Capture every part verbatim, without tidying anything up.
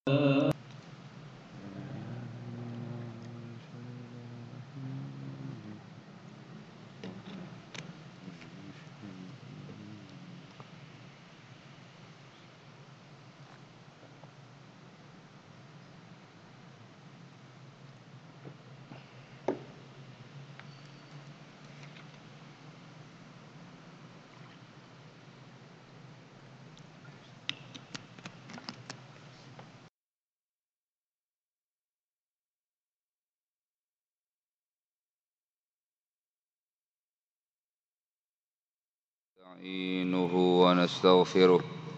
نستعينه ونستغفره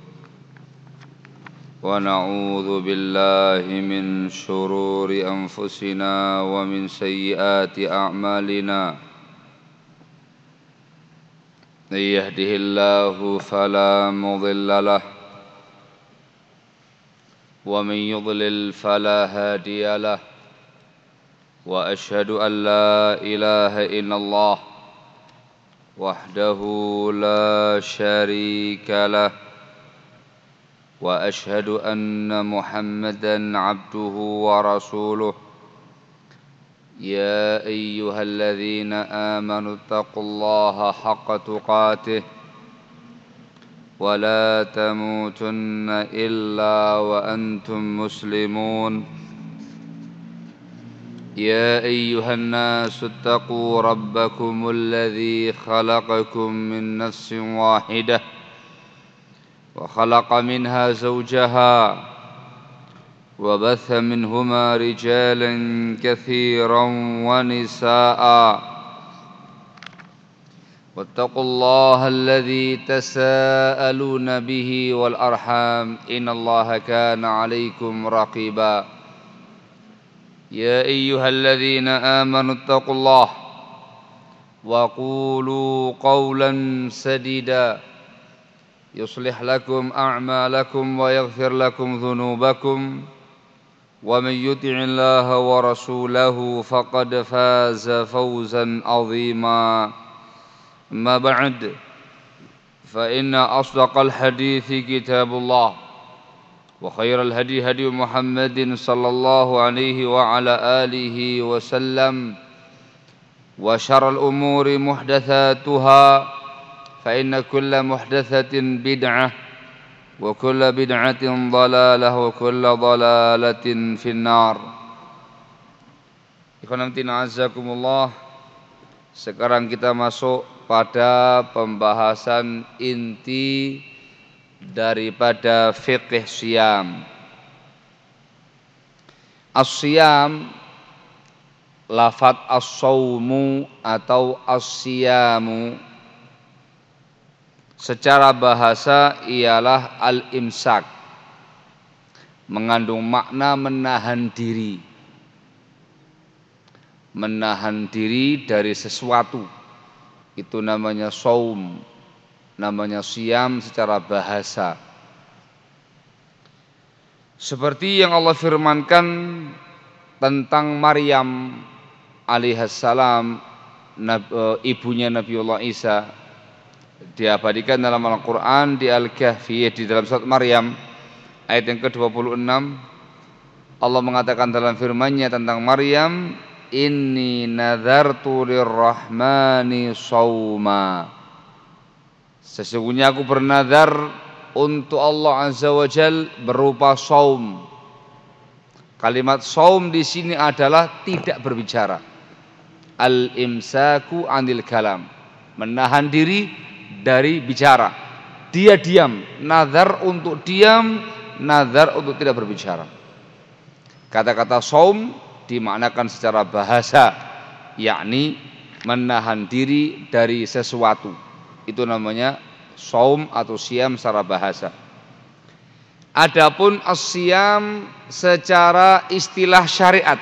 ونعوذ بالله من شرور أنفسنا ومن سيئات أعمالنا من يهده الله فلا مضل له ومن يضلل فلا هادي له وأشهد أن لا إله إلا الله وحده لا شريك له وأشهد أن محمدًا عبده ورسوله يا أيها الذين آمنوا اتقوا الله حق تقاته ولا تموتن إلا وأنتم مسلمون يا أيها الناس اتقوا ربكم الذي خلقكم من نفس واحدة وخلق منها زوجها وبث منهما رجالا كثيرا ونساء واتقوا الله الذي تساءلون به والأرحام إن الله كان عليكم رقيبا يا أيها الذين آمنوا اتقوا الله وقولوا قولا سديدا يصلح لكم أعمالكم ويغفر لكم ذنوبكم ومن يطع الله ورسوله فقد فاز فوزا عظيما أما بعد فإن أصدق الحديث كتاب الله وخير الهدي هدي محمد صلى الله عليه وعلى آله وسلم وشر الأمور محدثاتها فإن كل محدثة بدعة وكل بدعة ضلالة وكل ضلالة في النار. Ikhwanatina azakumullah. Sekarang kita masuk pada pembahasan inti daripada fiqh siyam. As-siyam, lafadz as-sawmu atau as-siyamu secara bahasa ialah al-imsak, mengandung makna menahan diri, menahan diri dari sesuatu. Itu namanya saum, namanya siyam secara bahasa. Seperti yang Allah firmankan tentang Maryam alaihissalam, ibunya Nabiullah Isa, diabadikan dalam Al-Quran di Al-Kahfi, di dalam surat Maryam ayat yang ke dua puluh enam. Allah mengatakan dalam firman-Nya tentang Maryam, inni nadhartu lirrahmani shauma, sesungguhnya aku bernazar untuk Allah Azza wa Jal berupa saum. Kalimat saum di sini adalah tidak berbicara, al-imsaku anil kalam, menahan diri dari bicara. Dia diam, nazar untuk diam, nazar untuk tidak berbicara. Kata-kata saum dimaknakan secara bahasa, yakni menahan diri dari sesuatu. Itu namanya saum atau siyam secara bahasa. Adapun as-siyam secara istilah syariat,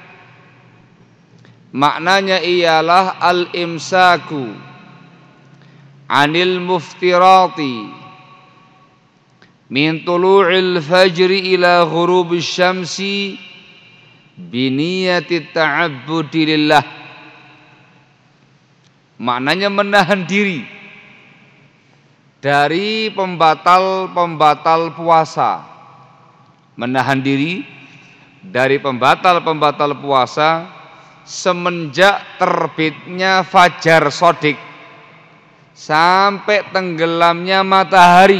maknanya ialah al-imsaku anil muftirati min tulu'il fajri ila ghurubish syamsi biniyati ta'abbudi lillah. Maknanya menahan diri dari pembatal-pembatal puasa menahan diri dari pembatal-pembatal puasa semenjak terbitnya fajar shodiq sampai tenggelamnya matahari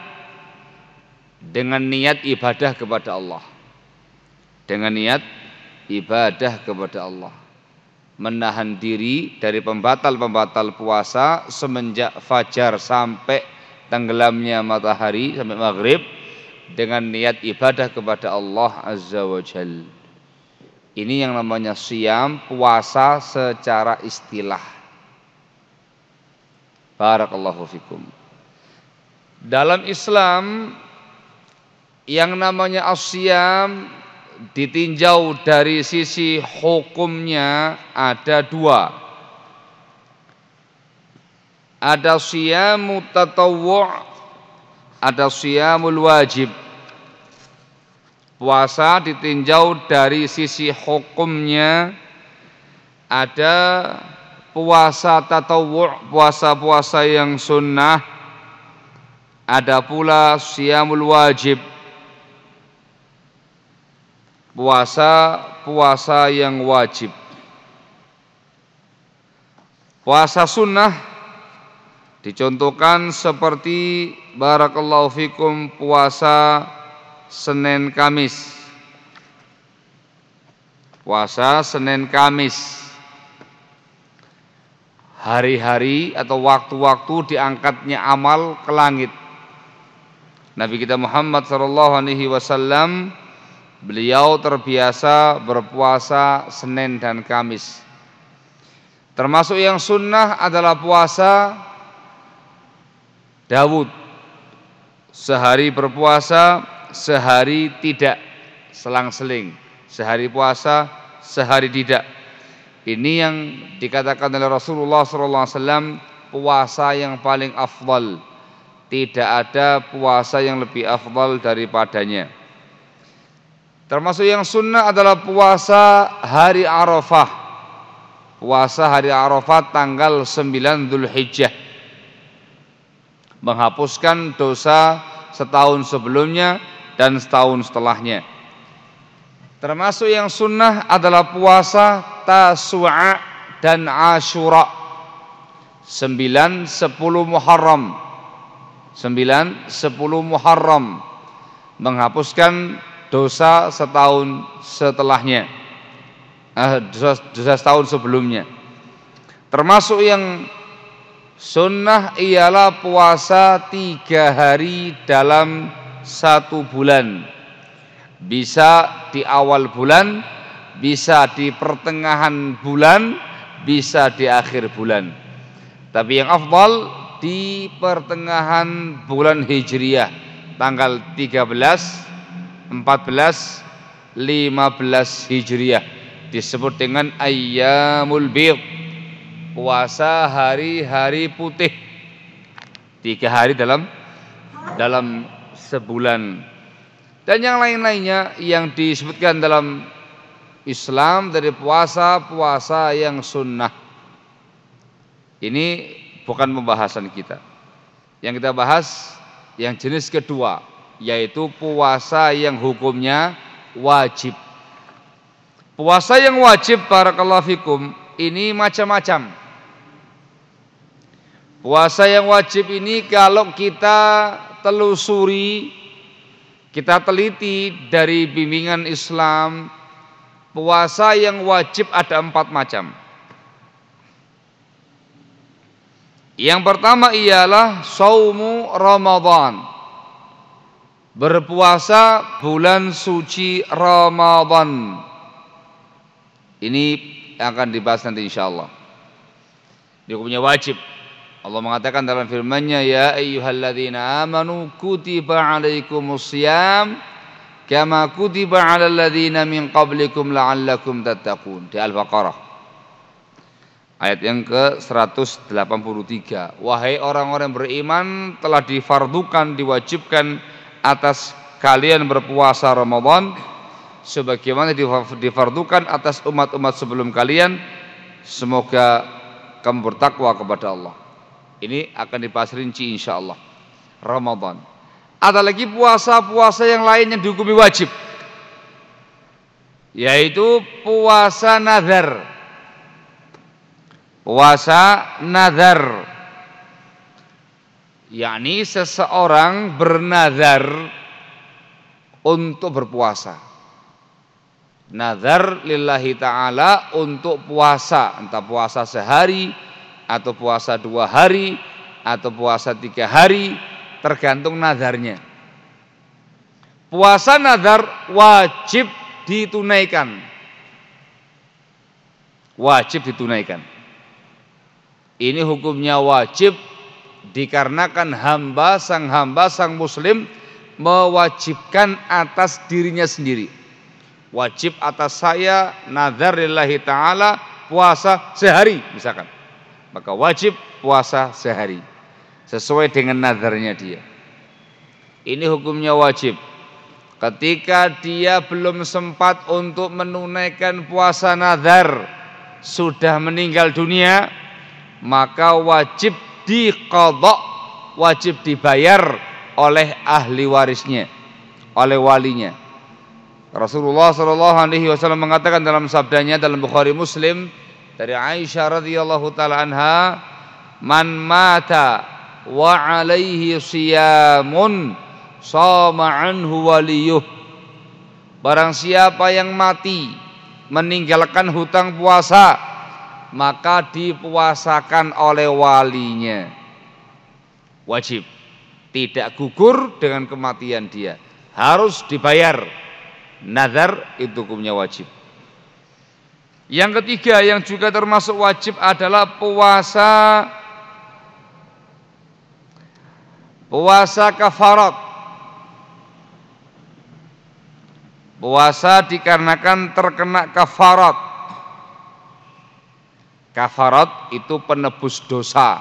dengan niat ibadah kepada Allah. Dengan niat ibadah kepada Allah. Menahan diri dari pembatal-pembatal puasa semenjak fajar sampai tenggelamnya matahari sampai maghrib dengan niat ibadah kepada Allah Azza wa Jalla. Ini yang namanya siyam, puasa secara istilah. Barakallahu fikum. Dalam Islam yang namanya as-siyam ditinjau dari sisi hukumnya ada dua. Ada siyamu tatawwu', ada siyamul wajib. Puasa ditinjau dari sisi hukumnya ada puasa tatawwu', puasa-puasa yang sunnah, ada pula siyamul wajib, puasa-puasa yang wajib. Puasa sunnah dicontohkan seperti barakallahu fikum puasa Senin Kamis. Puasa Senin Kamis. Hari-hari atau waktu-waktu diangkatnya amal ke langit. Nabi kita Muhammad sallallahu alaihi wasallam beliau terbiasa berpuasa Senin dan Kamis. Termasuk yang sunnah adalah puasa Daud. Sehari berpuasa, sehari tidak, selang-seling. Sehari puasa, sehari tidak. Ini yang dikatakan oleh Rasulullah shallallahu alaihi wasallam puasa yang paling afdal. Tidak ada puasa yang lebih afdal daripadanya. Termasuk yang sunnah adalah puasa hari Arafah. Puasa hari Arafah tanggal sembilan Dzulhijjah. Menghapuskan dosa setahun sebelumnya dan setahun setelahnya. Termasuk yang sunnah adalah puasa Tasu'a dan Asyura. Sembilan, sepuluh Muharram. Sembilan, sepuluh Muharram. Menghapuskan dosa setahun setelahnya. Eh, dosa, dosa setahun sebelumnya. Termasuk yang sunnah ialah puasa tiga hari dalam satu bulan. Bisa di awal bulan, bisa di pertengahan bulan, bisa di akhir bulan. Tapi yang afdal di pertengahan bulan Hijriyah, tanggal tiga belas, empat belas, lima belas Hijriyah, disebut dengan Ayyamul Bid, puasa hari-hari putih. Tiga hari dalam dalam sebulan. Dan yang lain-lainnya yang disebutkan dalam Islam dari puasa-puasa yang sunnah. Ini bukan pembahasan kita. Yang kita bahas yang jenis kedua, yaitu puasa yang hukumnya wajib. Puasa yang wajib barakallahu fikum ini macam-macam. Puasa yang wajib ini kalau kita telusuri, kita teliti dari bimbingan Islam, puasa yang wajib ada empat macam. Yang pertama ialah saumu Ramadan, berpuasa bulan suci Ramadan. Ini akan dibahas nanti insyaallah. Dia punya wajib. Allah mengatakan dalam firman-Nya, ya ayyuhalladzina amanu kutiba alaikumusiyam kama kutiba alal ladzina min qablikum la'allakum tattaqun. Di Al-Baqarah ayat yang ke seratus delapan puluh tiga. Wahai orang-orang beriman, telah difardukan, diwajibkan atas kalian berpuasa Ramadan sebagaimana difardukan atas umat-umat sebelum kalian. Semoga kamu bertakwa kepada Allah. Ini akan dibahas rinci insyaallah. Ramadan. Ada lagi puasa-puasa yang lain yang dihukumi wajib, yaitu puasa nazar. Puasa nazar, yakni seseorang bernazar untuk berpuasa. Nazar lillahi ta'ala untuk puasa, entah puasa sehari atau puasa dua hari atau puasa tiga hari, tergantung nazarnya. Puasa nazar wajib ditunaikan, wajib ditunaikan. Ini hukumnya wajib dikarenakan hamba sang hamba sang muslim mewajibkan atas dirinya sendiri. Wajib atas saya nazar lillahi ta'ala puasa sehari misalkan, maka wajib puasa sehari sesuai dengan nazarnya dia. Ini hukumnya wajib. Ketika dia belum sempat untuk menunaikan puasa nazar, sudah meninggal dunia, maka wajib diqadha, wajib dibayar oleh ahli warisnya, oleh walinya. Rasulullah shallallahu alaihi wasallam mengatakan dalam sabdanya dalam Bukhari Muslim dari Aisyah radhiyallahu taala anha, man mata wa alaihi siyamun shama anhu waliyuh. Barang siapa yang mati meninggalkan hutang puasa, maka dipuasakan oleh walinya. Wajib, tidak gugur dengan kematian dia, harus dibayar. Nazar itu hukumnya wajib. Yang ketiga yang juga termasuk wajib adalah puasa puasa kafarat. Puasa dikarenakan terkena kafarat. Kafarat itu penebus dosa.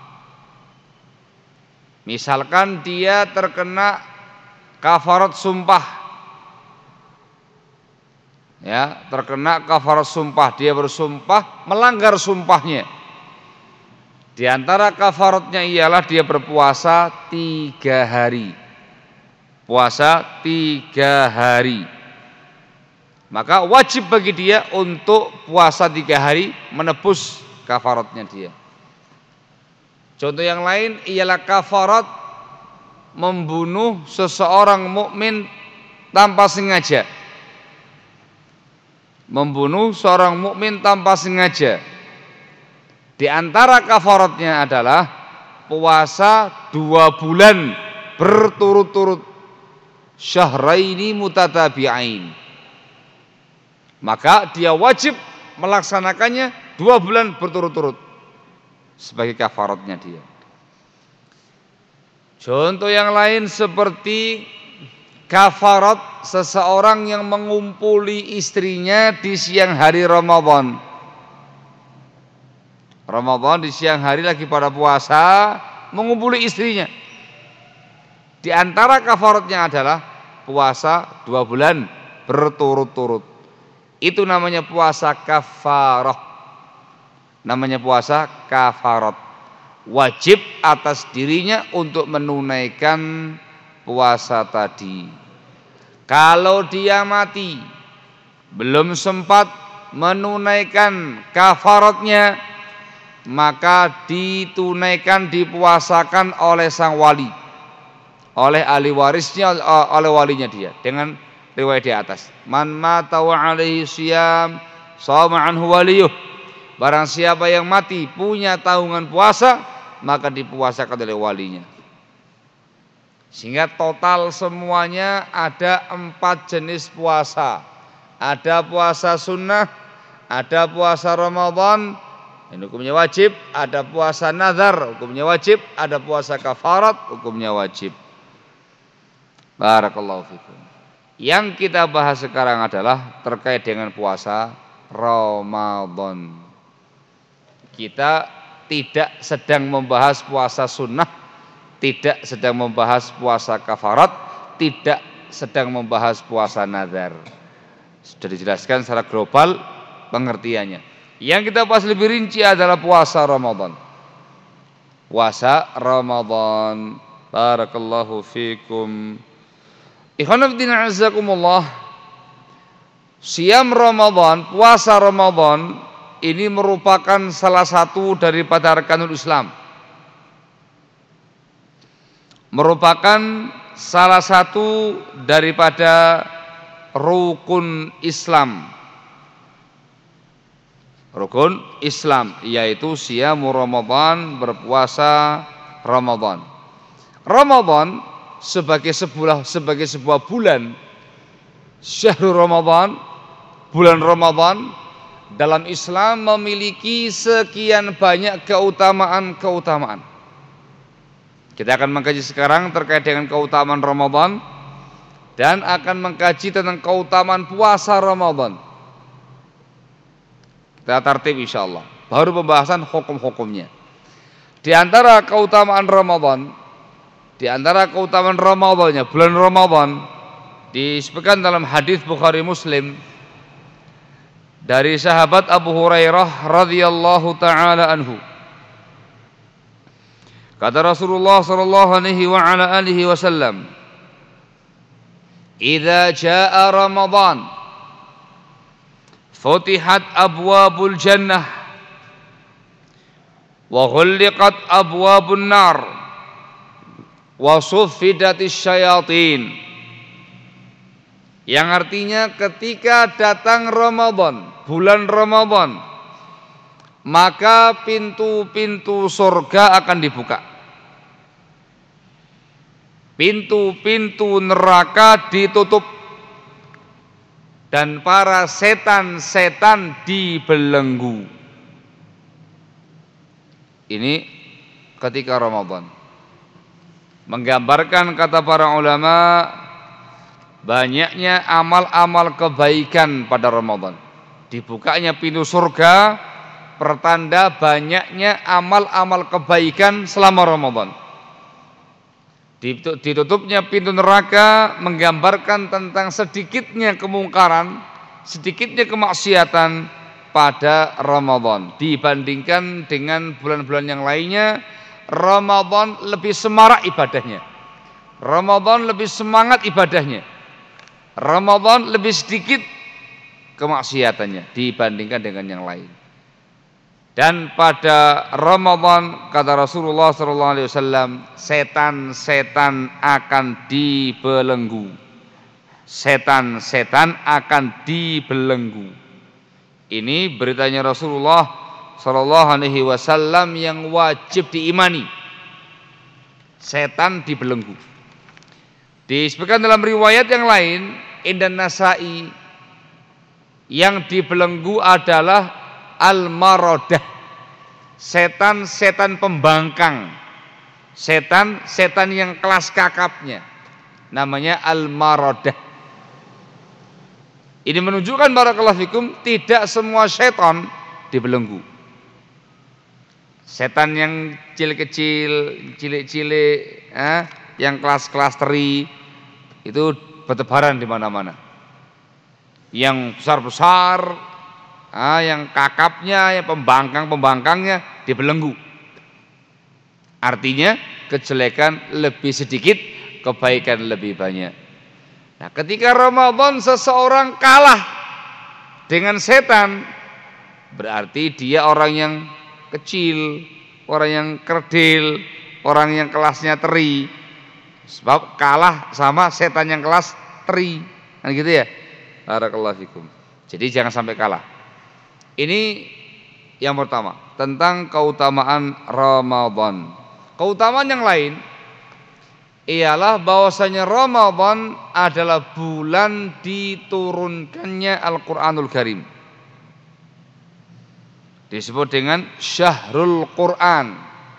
Misalkan dia terkena kafarat sumpah, ya, terkena kafarat sumpah, dia bersumpah melanggar sumpahnya. Di antara kafaratnya ialah dia berpuasa tiga hari. Puasa tiga hari. Maka wajib bagi dia untuk puasa tiga hari menebus kafaratnya dia. Contoh yang lain ialah kafarat membunuh seseorang mukmin tanpa sengaja. Membunuh seorang mukmin tanpa sengaja. Di antara kafaratnya adalah puasa dua bulan berturut-turut, syahraini mutatabi'ain. Maka dia wajib melaksanakannya dua bulan berturut-turut sebagai kafaratnya dia. Contoh yang lain seperti kafarat seseorang yang mengumpuli istrinya di siang hari Ramadan. Ramadan di siang hari lagi pada puasa, mengumpuli istrinya. Di antara kafaratnya adalah puasa dua bulan berturut-turut. Itu namanya puasa kafarah. Namanya puasa kafarat. Wajib atas dirinya untuk menunaikan puasa tadi. Kalau dia mati belum sempat menunaikan kafaratnya, maka ditunaikan, dipuasakan oleh sang wali, oleh ahli warisnya, oleh walinya dia, dengan riwayat di atas. Man mata wa alaihi siyam shama anhu waliyuh. Barang siapa yang mati punya tanggungan puasa, maka dipuasakan oleh walinya. Sehingga total semuanya ada empat jenis puasa. Ada puasa sunnah, ada puasa Ramadan, ini hukumnya wajib. Ada puasa nazar, hukumnya wajib. Ada puasa kafarat, hukumnya wajib. Barakallahu fikum. Yang kita bahas sekarang adalah terkait dengan puasa Ramadan. Kita tidak sedang membahas puasa sunnah, tidak sedang membahas puasa kafarat, tidak sedang membahas puasa nazar. Sudah dijelaskan secara global pengertiannya. Yang kita bahas lebih rinci adalah puasa Ramadan. Puasa Ramadan. Barakallahu fikum. Ikhwan fillah azakumullah. Siam Ramadan, puasa Ramadan ini merupakan salah satu daripada arkanul Islam. Merupakan salah satu daripada rukun Islam. Rukun Islam yaitu siamu Ramadan, berpuasa Ramadan. Ramadan sebagai sebuah sebagai sebuah bulan, syahrul Ramadan, bulan Ramadan dalam Islam memiliki sekian banyak keutamaan-keutamaan. Kita akan mengkaji sekarang terkait dengan keutamaan Ramadan dan akan mengkaji tentang keutamaan puasa Ramadan. Kita tertib insyaallah. Baru pembahasan hukum-hukumnya. Di antara keutamaan Ramadan, di antara keutamaan Ramadannya, bulan Ramadan disebutkan dalam hadis Bukhari Muslim dari sahabat Abu Hurairah radhiyallahu taala anhu. Kata Rasulullah sallallahu alaihi wa ala alihi wasallam, "Idza jaa Ramadan, futihat abwabul jannah wa ghulliqat abwabun nar wa suffidatis syayatin." Yang artinya ketika datang Ramadan, bulan Ramadan, maka pintu-pintu surga akan dibuka. Pintu-pintu neraka ditutup dan para setan-setan dibelenggu. Ini ketika Ramadan. Menggambarkan kata para ulama banyaknya amal-amal kebaikan pada Ramadan. Dibukanya pintu surga pertanda banyaknya amal-amal kebaikan selama Ramadan. Ditutupnya pintu neraka menggambarkan tentang sedikitnya kemungkaran, sedikitnya kemaksiatan pada Ramadan. Dibandingkan dengan bulan-bulan yang lainnya, Ramadan lebih semarak ibadahnya. Ramadan lebih semangat ibadahnya. Ramadan lebih sedikit kemaksiatannya dibandingkan dengan yang lain. Dan pada Ramadan kata Rasulullah sallallahu alaihi wasallam, setan-setan akan dibelenggu. Setan-setan akan dibelenggu. Ini beritanya Rasulullah sallallahu alaihi wasallam yang wajib diimani. Setan dibelenggu. Disebutkan dalam riwayat yang lain, Indan Nasa'i, yang dibelenggu adalah al-maradah, setan-setan pembangkang, setan-setan yang kelas kakapnya, namanya al-maradah. Ini menunjukkan barakallahu fikum, tidak semua setan dibelenggu. Setan yang kecil-kecil, cilik-cilik, eh, yang kelas-kelas teri itu bertebaran di mana-mana. Yang besar-besar, ah, yang kakapnya, yang pembangkang-pembangkangnya dibelenggu. Artinya kejelekan lebih sedikit, kebaikan lebih banyak. Nah, ketika Ramadan seseorang kalah dengan setan, berarti dia orang yang kecil, orang yang kerdil, orang yang kelasnya teri. Sebab kalah sama setan yang kelas teri, kan gitu ya. Barakallahu fikum. Jadi jangan sampai kalah. Ini yang pertama tentang keutamaan Ramadan. Keutamaan yang lain ialah bahwasanya Ramadan adalah bulan diturunkannya Al-Qur'anul Karim. Disebut dengan Syahrul Quran,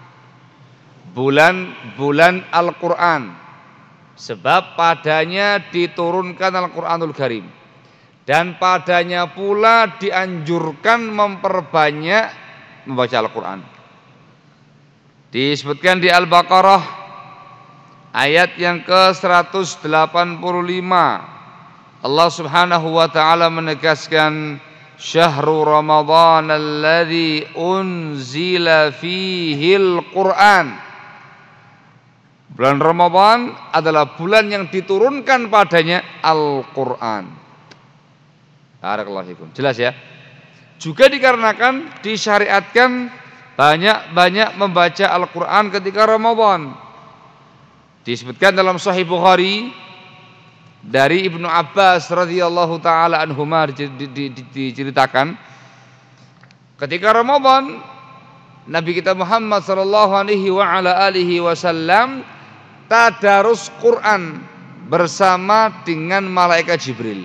bulan-bulan Al-Quran. Sebab padanya diturunkan Al-Quranul Karim, dan padanya pula dianjurkan memperbanyak membaca Al-Quran. Disebutkan di Al-Baqarah ayat yang ke seratus delapan puluh lima, Allah Subhanahu wa taala menegaskan, Syahrul Ramadan alladzi unzila fihil Quran. Bulan Ramadan adalah bulan yang diturunkan padanya Al-Quran. Barakallahu fikum. Jelas ya? Juga dikarenakan disyariatkan banyak-banyak membaca Al-Quran ketika Ramadan. Disebutkan dalam Sahih Bukhari dari Ibnu Abbas radhiyallahu taala anhuma diceritakan ketika Ramadan Nabi kita Muhammad sallallahu alaihi wa ala alihi wasallam tadarus Quran bersama dengan malaikat Jibril.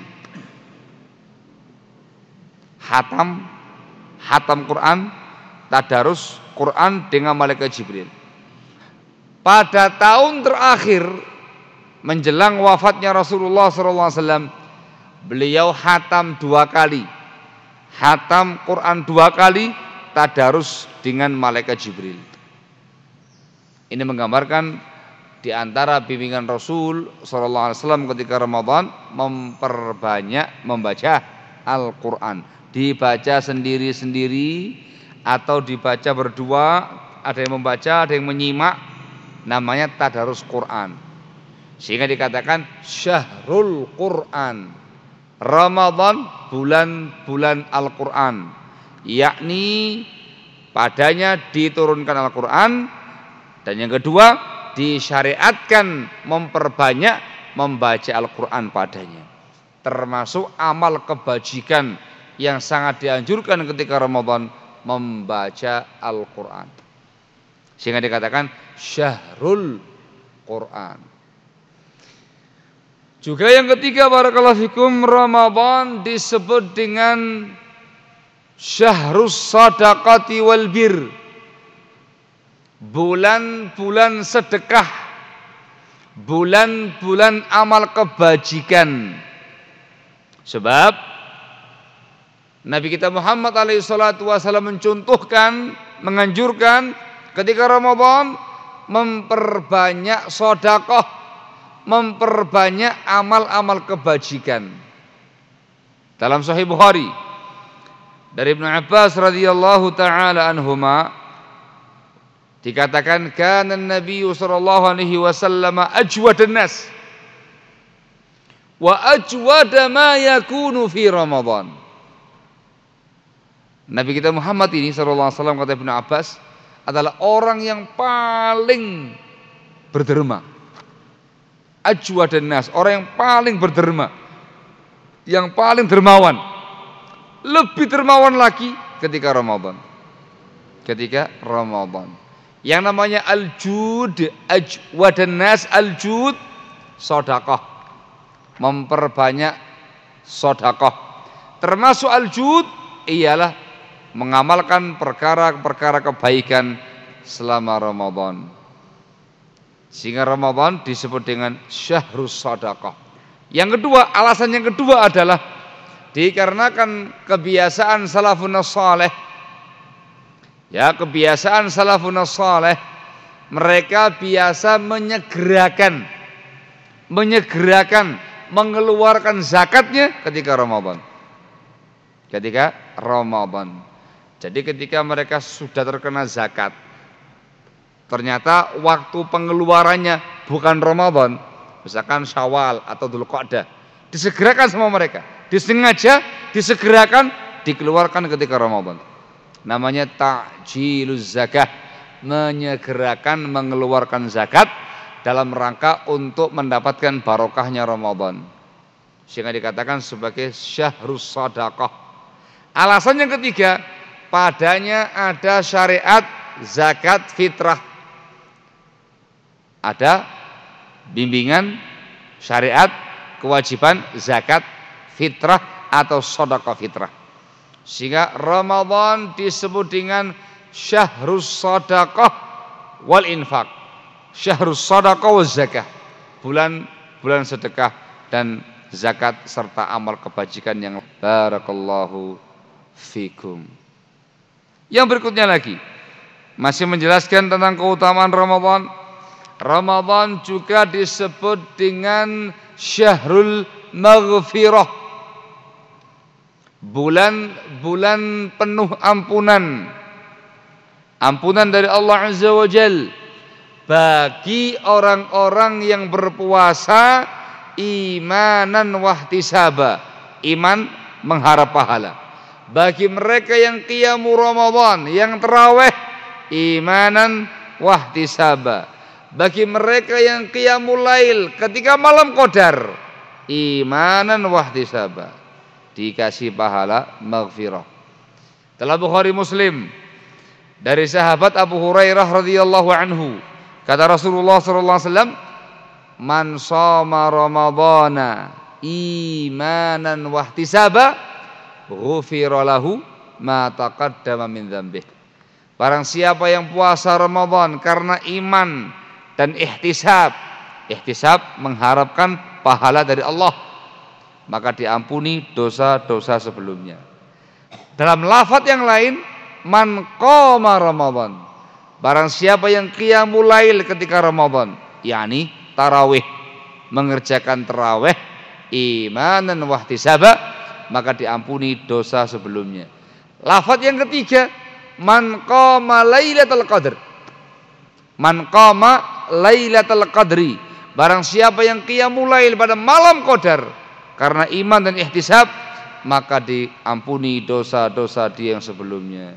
Hatam hatam Quran, tadarus Quran dengan malaikat Jibril. Pada tahun terakhir menjelang wafatnya Rasulullah sallallahu alaihi wasallam, beliau hatam dua kali. Hatam Quran dua kali, tadarus dengan malaikat Jibril. Ini menggambarkan di antara bimbingan Rasul sallallahu alaihi wasallam ketika Ramadan memperbanyak membaca Al-Quran. Dibaca sendiri-sendiri atau dibaca berdua, ada yang membaca, ada yang menyimak, namanya tadarus Quran. Sehingga dikatakan Syahrul Quran. Ramadan bulan-bulan Al-Quran, yakni padanya diturunkan Al-Quran. Dan yang kedua, disyariatkan memperbanyak membaca Al-Quran padanya. Termasuk amal kebajikan yang sangat dianjurkan ketika Ramadan, membaca Al-Quran. Sehingga dikatakan Syahrul Quran. Juga yang ketiga, barakallahu fikum, Ramadan disebut dengan Syahrus Sadaqati wal Bir, bulan-bulan sedekah, bulan-bulan amal kebajikan. Sebab Nabi kita Muhammad alaihi salatu wasallam mencontohkan, menganjurkan ketika Ramadan memperbanyak sedekah, memperbanyak amal-amal kebajikan. Dalam Sahih Bukhari dari Ibnu Abbas radhiyallahu taala anhuma dikatakan kana Nabi sallallahu alaihi wasallam ajwadan nas wa ajwada ma yakunu fi Ramadan. Nabi kita Muhammad ini sallallahu alaihi wasallam, kata Ibnu Abbas, adalah orang yang paling berderma. Ajwadan nas, orang yang paling berderma, yang paling dermawan. Lebih dermawan lagi ketika Ramadan. Ketika Ramadan. Yang namanya al-jud, ajwadan nas, al-jud, sedekah. Memperbanyak sedekah. Termasuk al-jud ialah mengamalkan perkara-perkara kebaikan selama Ramadan. Sehingga Ramadan disebut dengan Syahrus Sadaqah. Yang kedua, alasan yang kedua adalah dikarenakan kebiasaan salafun saleh. Ya, kebiasaan salafun saleh, mereka biasa menyegerakan menyegerakan mengeluarkan zakatnya ketika Ramadan. Ketika Ramadan. Jadi ketika mereka sudah terkena zakat, ternyata waktu pengeluarannya bukan Ramadan, misalkan Syawal atau Dzulqa'dah, disegerakan sama mereka, disengaja disegerakan dikeluarkan ketika Ramadan. Namanya ta'jiluz zakah, menyegerakan mengeluarkan zakat dalam rangka untuk mendapatkan barokahnya Ramadan. Sehingga dikatakan sebagai Syahrus Sadaqah. Alasan yang ketiga, padanya ada syariat zakat fitrah. Ada bimbingan syariat kewajiban zakat fitrah atau sedekah fitrah. Sehingga Ramadan disebut dengan Syahrus Sadaqah wal Infaq. Syahrus Sadaqah wal Zakah. Bulan bulan sedekah dan zakat serta amal kebajikan yang barakallahu fikum. Yang berikutnya lagi masih menjelaskan tentang keutamaan Ramadan. Ramadan juga disebut dengan Syahrul Maghfirah, bulan-bulan penuh ampunan. Ampunan dari Allah Azza wa Jal, bagi orang-orang yang berpuasa imanan wahtisaba, iman mengharap pahala. Bagi mereka yang qiyamu Ramadan, yang tarawih imanan wahtisaba. Bagi mereka yang qiyamul lail ketika malam qadar imanan wahtisaba, dikasih pahala maghfirah. Dalam Bukhari Muslim dari sahabat Abu Hurairah radhiyallahu anhu, kata Rasulullah sallallahu alaihi wasallam, man shoma ramadhana imanan wahtisaba ghufira lahu ma taqaddama min dzambih. Barang siapa yang puasa Ramadan karena iman dan ihtisab, ihtisab mengharapkan pahala dari Allah, maka diampuni dosa-dosa sebelumnya. Dalam lafaz yang lain, man qama Ramadan, barang siapa yang qiyamul lail ketika Ramadan, yakni tarawih, mengerjakan tarawih imanan wahtisaba, maka diampuni dosa sebelumnya. Lafaz yang ketiga, man qama lailatul qadr, man qama lailatul qadri, barang siapa yang qiyamul lail pada malam qadar karena iman dan ihtisab, maka diampuni dosa-dosa dia yang sebelumnya.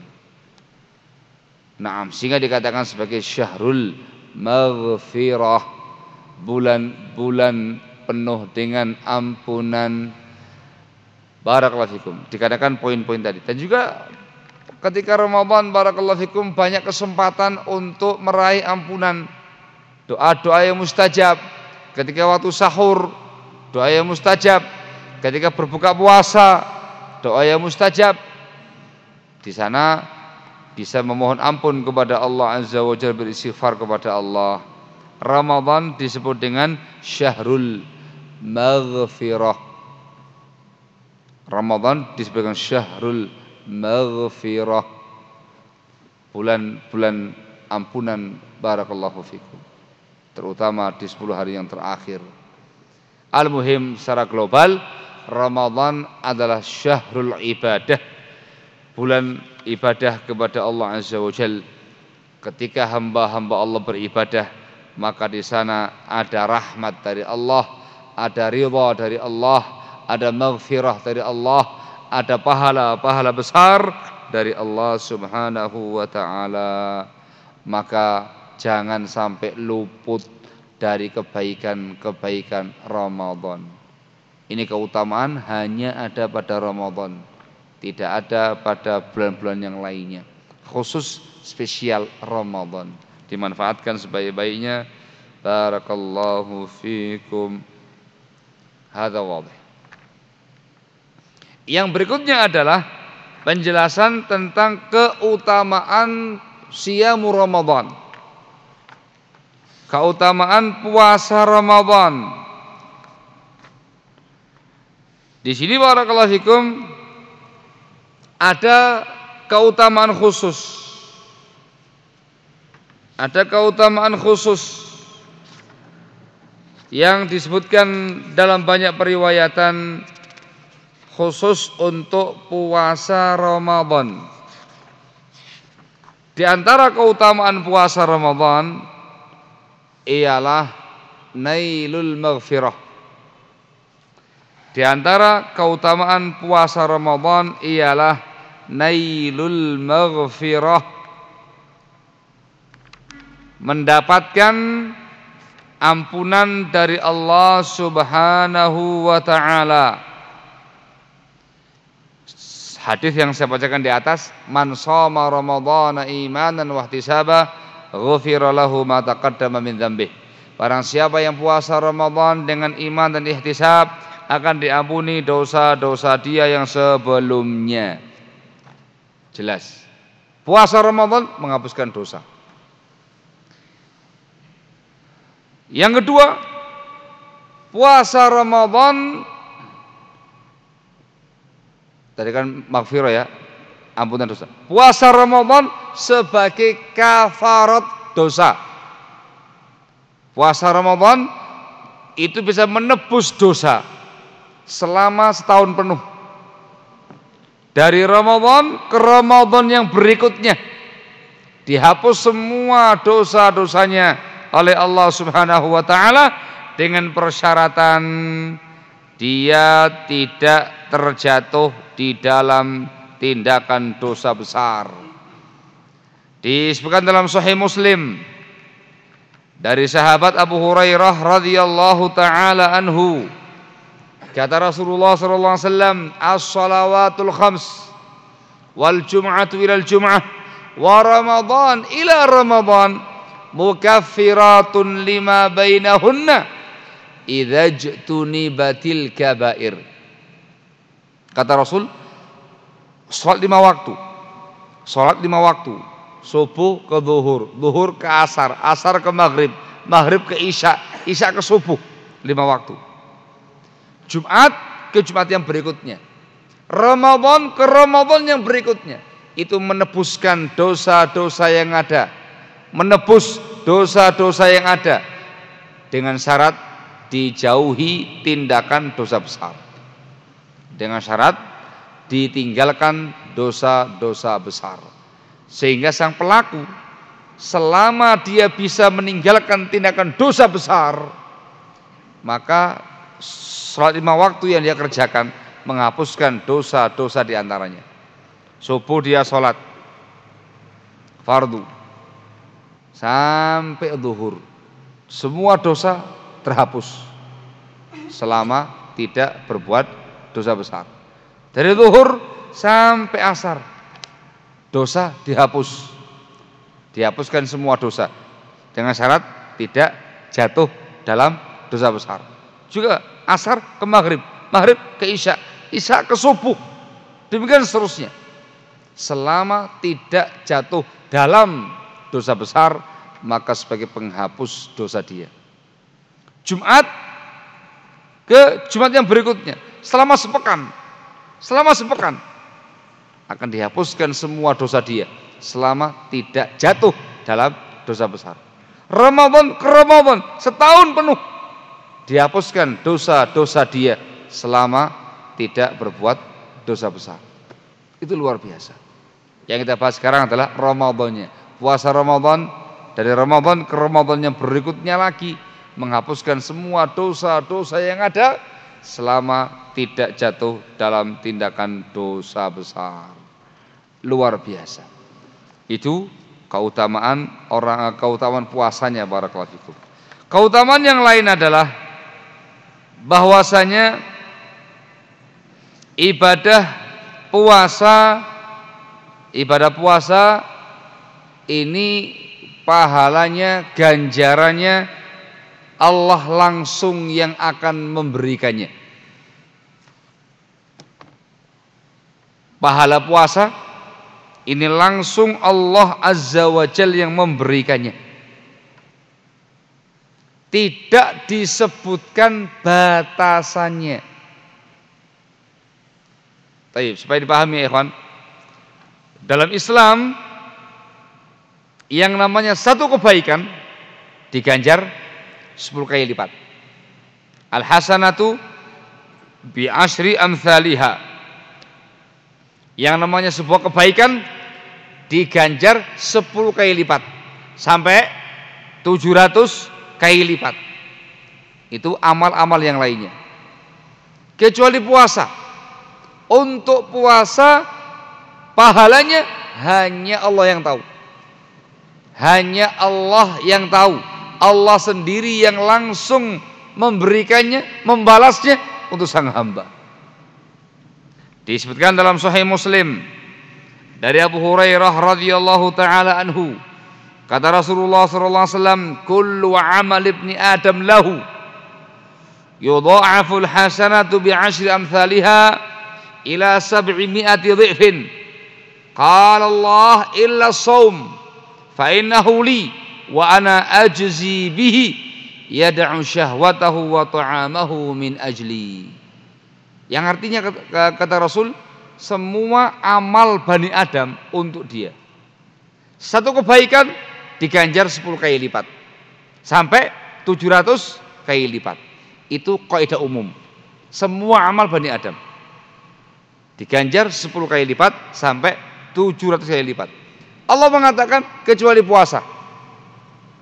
Naam, sehingga dikatakan sebagai syahrul maghfirah, bulan-bulan penuh dengan ampunan. Barakallahu fikum. Dikatakan poin-poin tadi. Dan juga ketika Ramadan, barakallahu fikum, banyak kesempatan untuk meraih ampunan. Doa-doa yang mustajab ketika waktu sahur, doa yang mustajab ketika berbuka puasa, doa yang mustajab. Di sana bisa memohon ampun kepada Allah Azza wa Jalla, beristighfar kepada Allah. Ramadan disebut dengan syahrul maghfirah. Ramadan disebut dengan syahrul maghfirah, bulan-bulan ampunan. Barakallahu fikum, terutama di sepuluh hari yang terakhir. Al-muhim, secara global Ramadan adalah syahrul ibadah, bulan ibadah kepada Allah Azza wa Jalla. Ketika hamba-hamba Allah beribadah, maka di sana ada rahmat dari Allah, ada ridha dari Allah, ada maghfirah dari Allah, ada pahala-pahala besar dari Allah Subhanahu wa taala. Maka jangan sampai luput dari kebaikan-kebaikan Ramadan. Ini keutamaan hanya ada pada Ramadan, tidak ada pada bulan-bulan yang lainnya. Khusus spesial Ramadan, dimanfaatkan sebaik-baiknya. Barakallahu fikum. Hadza wadih. Yang berikutnya adalah penjelasan tentang keutamaan siyamu Ramadan, keutamaan puasa Ramadan. Di sini barakallahu fikum ada keutamaan khusus. Ada keutamaan khusus yang disebutkan dalam banyak periwayatan khusus untuk puasa Ramadan. Di antara keutamaan puasa Ramadan ialah nailul maghfirah. Di antara keutamaan puasa Ramadan ialah nailul maghfirah, mendapatkan ampunan dari Allah Subhanahu wa taala. Hadis yang saya bacakan di atas, man shoma ramadhana imanan wahtisaba ghufira lahu ma taqaddama min dzambih. Barang siapa yang puasa Ramadan dengan iman dan ihtisab, akan diampuni dosa-dosa dia yang sebelumnya. Jelas, puasa Ramadan menghapuskan dosa. Yang kedua, puasa Ramadan tadi kan maghfirah ya, ampunan dosa. Puasa Ramadan sebagai kafarat dosa. Puasa Ramadan itu bisa menebus dosa selama setahun penuh. Dari Ramadan ke Ramadan yang berikutnya, dihapus semua dosa-dosanya oleh Allah Subhanahu wa taala dengan persyaratan dia tidak terjatuh di dalam tindakan dosa besar. Disebutkan dalam Sahih Muslim dari sahabat Abu Hurairah radhiyallahu taala anhu, kata Rasulullah sallallahu alaihi wasallam, as-salawatul khams wal jum'atu ila al-jum'ah wa ramadan ila ramadan mukaffiratun lima bainahunna idza jtunibatil kabair. Kata Rasul, salat lima waktu, salat lima waktu, subuh ke zuhur, zuhur ke asar, asar ke maghrib, maghrib ke isya, isya ke subuh, lima waktu. Jumat ke Jumat yang berikutnya, Ramadan ke Ramadan yang berikutnya, itu menebuskan dosa-dosa yang ada, menebus dosa-dosa yang ada dengan syarat dijauhi tindakan dosa besar, dengan syarat ditinggalkan dosa-dosa besar, sehingga sang pelaku selama dia bisa meninggalkan tindakan dosa besar, maka salat lima waktu yang dia kerjakan menghapuskan dosa-dosa diantaranya. Subuh dia salat fardu sampai zuhur, semua dosa terhapus selama tidak berbuat dosa besar. Dari zuhur sampai asar dosa dihapus, dihapuskan semua dosa dengan syarat tidak jatuh dalam dosa besar. Juga asar ke maghrib, maghrib ke isya, isya ke subuh, demikian seterusnya, selama tidak jatuh dalam dosa besar, maka sebagai penghapus dosa dia. Jumat ke Jumat yang berikutnya, selama sepekan, selama sepekan akan dihapuskan semua dosa dia selama tidak jatuh dalam dosa besar. Ramadan ke Ramadan, setahun penuh dihapuskan dosa-dosa dia selama tidak berbuat dosa besar. Itu luar biasa. Yang kita bahas sekarang adalah Ramadannya. Puasa Ramadan, dari Ramadan ke Ramadan yang berikutnya lagi menghapuskan semua dosa-dosa yang ada selama tidak jatuh dalam tindakan dosa besar. Luar biasa. Itu keutamaan orang, keutamaan puasanya, barakallahu fikum. Keutamaan yang lain adalah bahwasanya ibadah puasa, ibadah puasa ini pahalanya, ganjarannya Allah langsung yang akan memberikannya. Pahala puasa ini langsung Allah Azza wa Jalla yang memberikannya. Tidak disebutkan batasannya. Baik, supaya dipahami ya ikhwan. Dalam Islam yang namanya satu kebaikan diganjar sepuluh kali lipat. Al-hasanatu bi asyri amthaliha. Yang namanya sebuah kebaikan diganjar sepuluh kali lipat sampai tujuh ratus kali lipat. Itu amal-amal yang lainnya. Kecuali puasa. Untuk puasa pahalanya hanya Allah yang tahu. Hanya Allah yang tahu. Allah sendiri yang langsung memberikannya, membalasnya untuk sang hamba. Disebutkan dalam Sahih Muslim dari Abu Hurairah radhiyallahu taala anhu, kata Rasulullah sallallahu alaihi wasallam, kullu amal ibni Adam lahu yudha'afu al-hasanatu bi asyri amthaliha ila sab'i mi'ati dhifin. Qala Allah illa shaum fa innahu li wa ana ajzi bihi yad'u syahwatahu wa ta'amahu min ajli. Yang artinya kata Rasul, semua amal Bani Adam untuk dia. Satu kebaikan diganjar sepuluh kali lipat sampai tujuh ratus kali lipat. Itu kaidah umum. Semua amal Bani Adam diganjar sepuluh kali lipat sampai tujuh ratus kali lipat. Allah mengatakan kecuali puasa.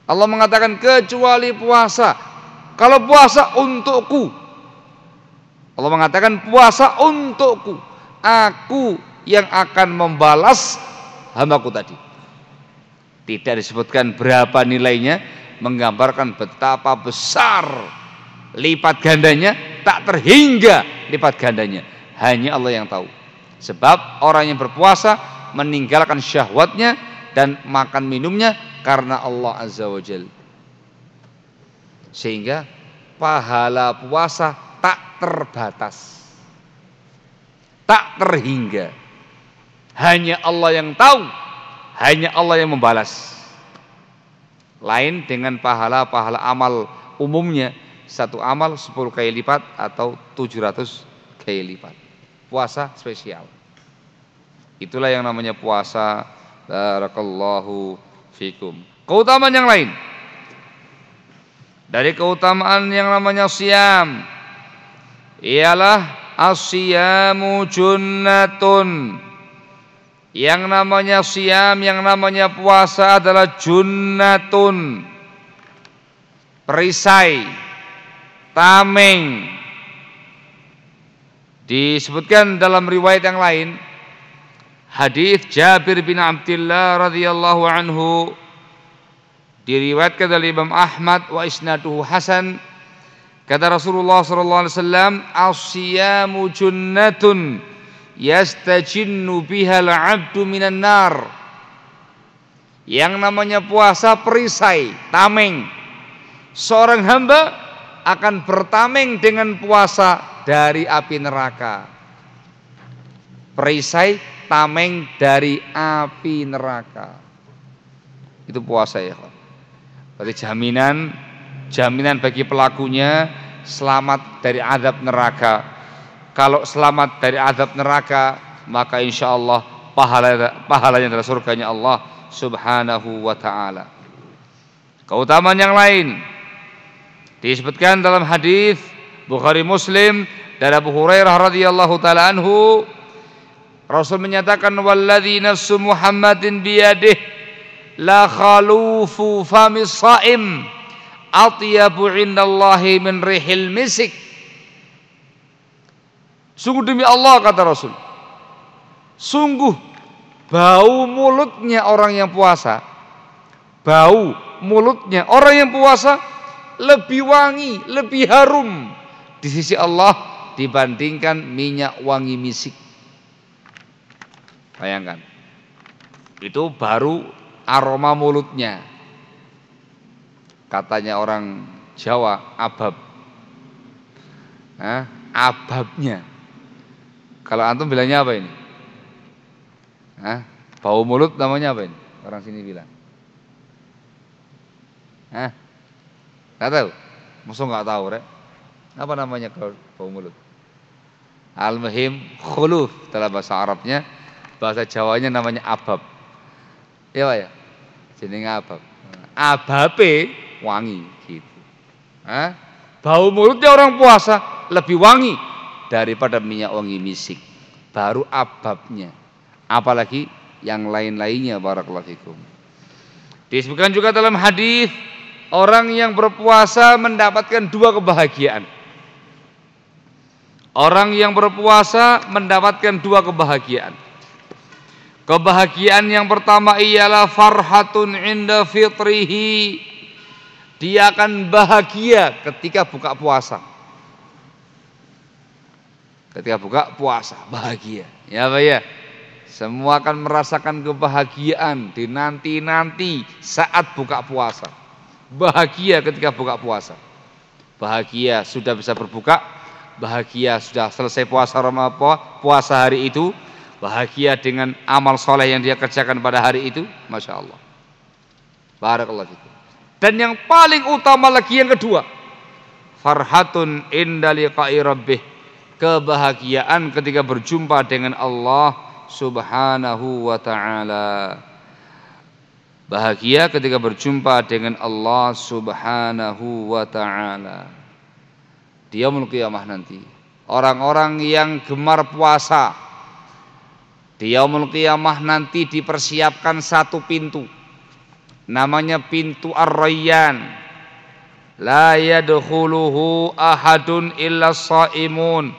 Allah mengatakan kecuali puasa. Kalau puasa untukku. Allah mengatakan puasa untukku. Aku yang akan membalas hambaku tadi. Tidak disebutkan berapa nilainya, menggambarkan betapa besar lipat gandanya, tak terhingga lipat gandanya. Hanya Allah yang tahu. Sebab orang yang berpuasa meninggalkan syahwatnya dan makan minumnya karena Allah Azza wa Jalla. Sehingga pahala puasa tak terbatas, tak terhingga. Hanya Allah yang tahu, hanya Allah yang membalas. Lain dengan pahala-pahala amal umumnya, satu amal sepuluh kali lipat atau tujuh ratus kali lipat. Puasa spesial. Itulah yang namanya puasa. Barakallahu fikum. Keutamaan yang lain. Dari keutamaan yang namanya siam ialah as-siyamu junnatun. Yang namanya siam, yang namanya puasa adalah junnatun, perisai, tameng. Disebutkan dalam riwayat yang lain, hadis Jabir bin Abdullah radhiyallahu anhu, diriwayatkan dari Imam Ahmad wa isnaduhu hasan. Kata Rasulullah sallallahu alaihi wasallam, as-siyamu junnatun yastajinnu bihal abdu minan nar. Yang namanya puasa perisai, tameng. Seorang hamba akan bertameng dengan puasa dari api neraka. Perisai, tameng dari api neraka. Itu puasa ya. Berarti jaminan, jaminan bagi pelakunya selamat dari azab neraka. Kalau selamat dari azab neraka, maka insya Allah pahala, pahalanya adalah surganya Allah subhanahu wa ta'ala. Keutamaan yang lain disebutkan dalam hadis Bukhari Muslim dari Abu Hurairah radhiyallahu ta'ala anhu, Rasul menyatakan, walladzi nafsu Muhammadin biyadih la khalufu famis saim atyabu indallahi min rihil misik. Sungguh demi Allah, kata Rasul, sungguh bau mulutnya orang yang puasa, bau mulutnya orang yang puasa lebih wangi, lebih harum di sisi Allah dibandingkan minyak wangi misik. Bayangkan, itu baru aroma mulutnya. Katanya orang Jawa, abab. Hah? Ababnya. Kalau antum bilangnya apa ini? Hah? Bau mulut namanya apa ini? Orang sini bilang. Hah? Nggak tahu? Musuh nggak tahu, rek? Apa namanya kalau bau mulut? Al-muhim khuluf dalam bahasa Arabnya, bahasa Jawanya namanya abab. Ya Pak ya? Jenenge abab. Ababe wangi gitu. Hah? Bau mulutnya orang puasa lebih wangi daripada minyak wangi misik. Baru ababnya. Apalagi yang lain-lainnya, barakallahu fikum. Disebutkan juga dalam hadis, orang yang berpuasa mendapatkan dua kebahagiaan. Orang yang berpuasa mendapatkan dua kebahagiaan. Kebahagiaan yang pertama ialah farhatun inda fitrihi. Dia akan bahagia ketika buka puasa. Ketika buka puasa bahagia, ya Pak ya. Semua akan merasakan kebahagiaan di nanti-nanti saat buka puasa. Bahagia ketika buka puasa. Bahagia sudah bisa berbuka, bahagia sudah selesai puasa Ramadan, puasa hari itu, bahagia dengan amal soleh yang dia kerjakan pada hari itu, masya Allah. Barakallahu fikum. Dan yang paling utama lagi yang kedua, farhatun inda liqa'i rabbih. Kebahagiaan ketika berjumpa dengan Allah subhanahu wa ta'ala. Bahagia ketika berjumpa dengan Allah subhanahu wa ta'ala. Di yaumul qiyamah nanti, orang-orang yang gemar puasa, di yaumul qiyamah nanti dipersiapkan satu pintu. namanya pintu Ar-Rayyan. La yadkhuluhu ahadun illa shaimun.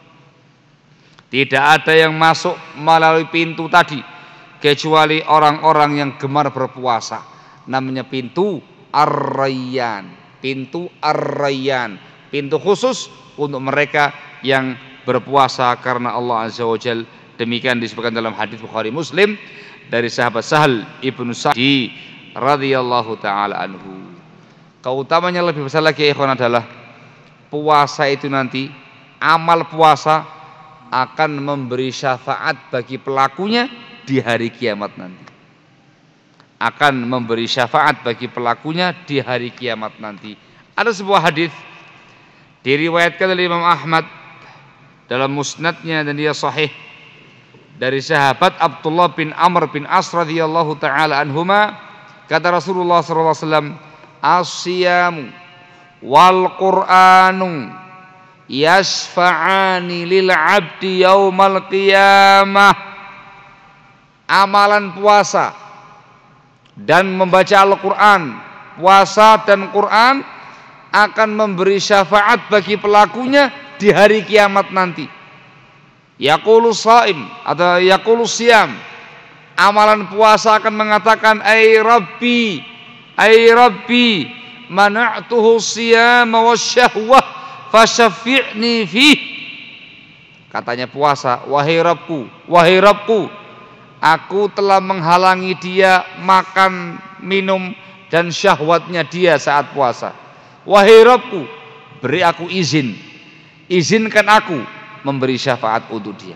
Tidak ada yang masuk melalui pintu tadi kecuali orang-orang yang gemar berpuasa. Namanya pintu Ar-Rayyan. Pintu Ar-Rayyan, pintu khusus untuk mereka yang berpuasa karena Allah Azza wa Jalla. Demikian disebutkan dalam hadis Bukhari Muslim dari sahabat Sahal ibnu Sa'di radhiyallahu taala anhu. Keutamanya lebih besar lagi ya ikhwan adalah puasa itu nanti, amal puasa akan memberi syafaat bagi pelakunya di hari kiamat nanti. Akan memberi syafaat bagi pelakunya di hari kiamat nanti. Ada sebuah hadis diriwayatkan oleh Imam Ahmad dalam musnadnya dan dia sahih dari sahabat Abdullah bin Amr bin As radhiyallahu taala anhuma, kata Rasulullah sallallahu alaihi wasallam, as-siyamu wal qur'anu yasfa'ani lil 'abdi yaumal qiyamah. Amalan puasa dan membaca Al-Qur'an, puasa dan Qur'an akan memberi syafaat bagi pelakunya di hari kiamat nanti. Yaqulu shaim atau yaqulu siyam, amalan puasa akan mengatakan, ai rabbi ai rabbi mana'tuhu siyama wasyahwah fasyaffi'ni fih. Katanya puasa, wahai Rabbku, wahai Rabbku, aku telah menghalangi dia makan, minum dan syahwatnya dia saat puasa. Wahai Rabbku, beri aku izin, izinkan aku memberi syafaat untuk dia.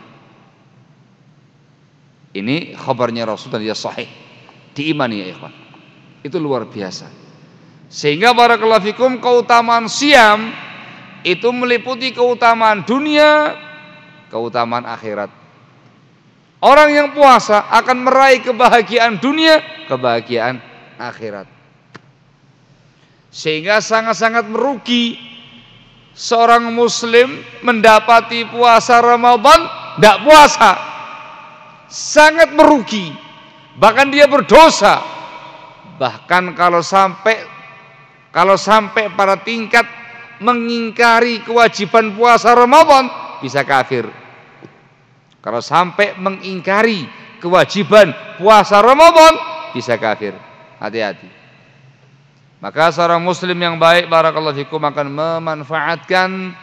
Ini khabarnya Rasul dan dia sahih, diimani ya ikhwan. Itu luar biasa. Sehingga barakallahu fikum, keutamaan siam itu meliputi keutamaan dunia, keutamaan akhirat. Orang yang puasa akan meraih kebahagiaan dunia, kebahagiaan akhirat. Sehingga sangat-sangat merugi seorang muslim mendapati puasa Ramadan tidak puasa. Sangat merugi. Bahkan dia berdosa. Bahkan kalau sampai kalau sampai pada tingkat mengingkari kewajiban puasa Ramadan, bisa kafir. Kalau sampai mengingkari kewajiban puasa Ramadan, bisa kafir. Hati-hati. Maka seorang muslim yang baik barakallahu fikum akan memanfaatkan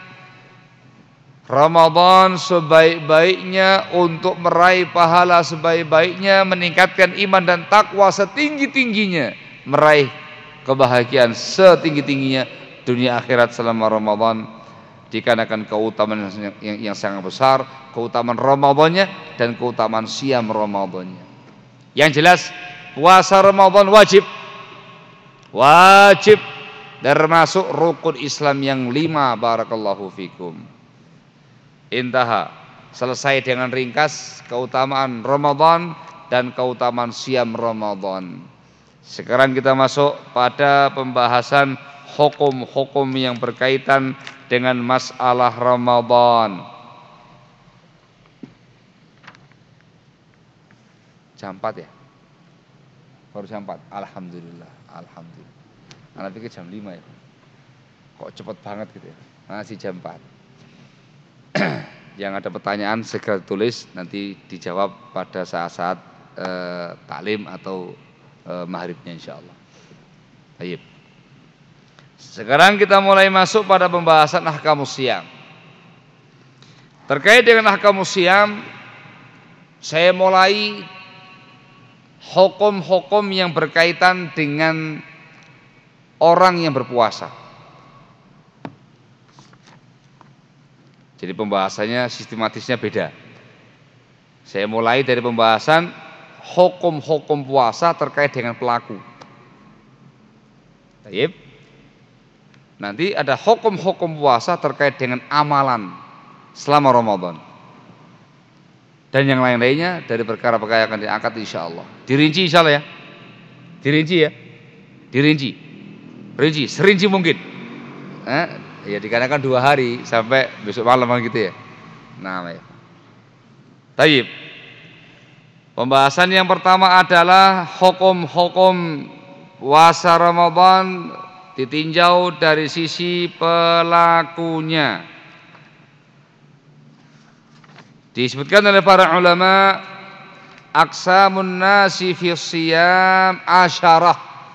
Ramadan sebaik-baiknya untuk meraih pahala sebaik-baiknya, meningkatkan iman dan takwa setinggi-tingginya, meraih kebahagiaan setinggi-tingginya dunia akhirat selama Ramadan, dikarenakan keutamaan yang, yang, yang sangat besar, keutamaan Ramadannya dan keutamaan siam Ramadannya. Yang jelas puasa Ramadan wajib, wajib termasuk rukun Islam yang lima. Barakallahu fikum. Intaha, selesai dengan ringkas keutamaan Ramadan dan keutamaan siam Ramadan. Sekarang kita masuk pada pembahasan hukum-hukum yang berkaitan dengan masalah Ramadan. Jam empat ya? Baru jam empat. Alhamdulillah, alhamdulillah. Anak pikir jam lima ya. Kok cepat banget gitu ya. Masih jam empat. Yang ada pertanyaan segera tulis, nanti dijawab pada saat-saat eh, taklim atau eh, maghribnya insyaallah. Baik. Sekarang kita mulai masuk pada pembahasan ahkamus siyam. Terkait dengan ahkamus siyam, saya mulai hukum-hukum yang berkaitan dengan orang yang berpuasa. Jadi pembahasannya sistematisnya beda. Saya mulai dari pembahasan hukum-hukum puasa terkait dengan pelaku. Baik. Nanti ada hukum-hukum puasa terkait dengan amalan selama Ramadan. Dan yang lain-lainnya dari perkara-perkara yang akan diangkat insyaallah. Dirinci insyaallah ya. Dirinci ya. Dirinci. Rinci, serinci mungkin. Eh, ya dikarenakan dua hari sampai besok malam gitu ya. Nah, ya. Taib. Pembahasan yang pertama adalah hukum-hukum puasa Ramadan ditinjau dari sisi pelakunya. Disebutkan oleh para ulama, aqsamun nasi fi siyam asyarah.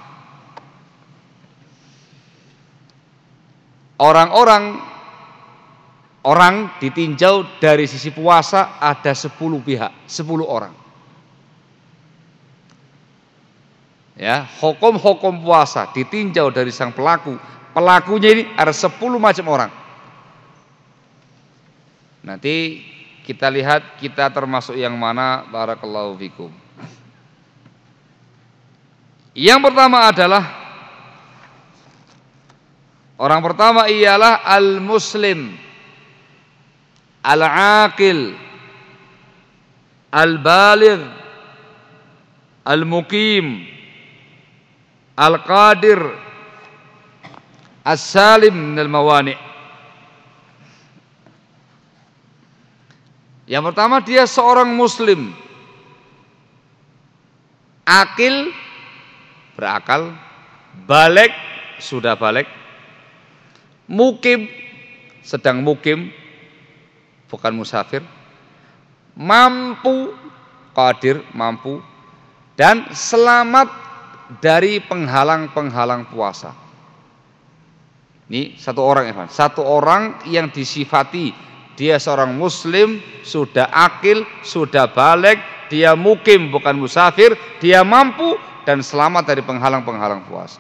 Orang-orang orang ditinjau dari sisi puasa ada sepuluh pihak, sepuluh orang. Ya, hukum-hukum puasa ditinjau dari sang pelaku. Pelakunya ini ada sepuluh macam orang. Nanti kita lihat kita termasuk yang mana, barakallahu fikum. Yang pertama adalah orang pertama ialah al-muslim, al-aqil, al-baligh, al-muqim, al-qadir, as-salim minal mawani'. Yang pertama, dia seorang muslim, akil, berakal, balik, sudah balik, mukim, sedang mukim, bukan musafir, mampu, qadir, mampu, dan selamat dari penghalang-penghalang puasa. Ini satu orang, Evan. Satu orang yang disifati dia seorang muslim, sudah akil, sudah balik, dia mukim bukan musafir, dia mampu dan selamat dari penghalang-penghalang puasa.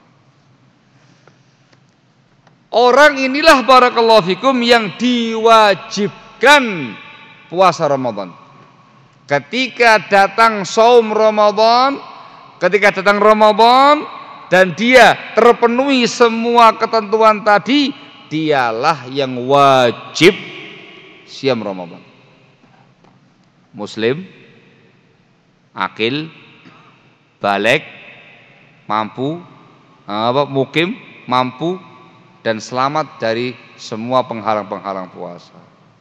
Orang inilah barakallahu fikum yang diwajibkan puasa Ramadan. Ketika datang saum Ramadan, ketika datang Ramadan dan dia terpenuhi semua ketentuan tadi, dialah yang wajib siam Ramadan. Muslim, akil, balik, mampu, apa, mukim, mampu, dan selamat dari semua penghalang-penghalang puasa.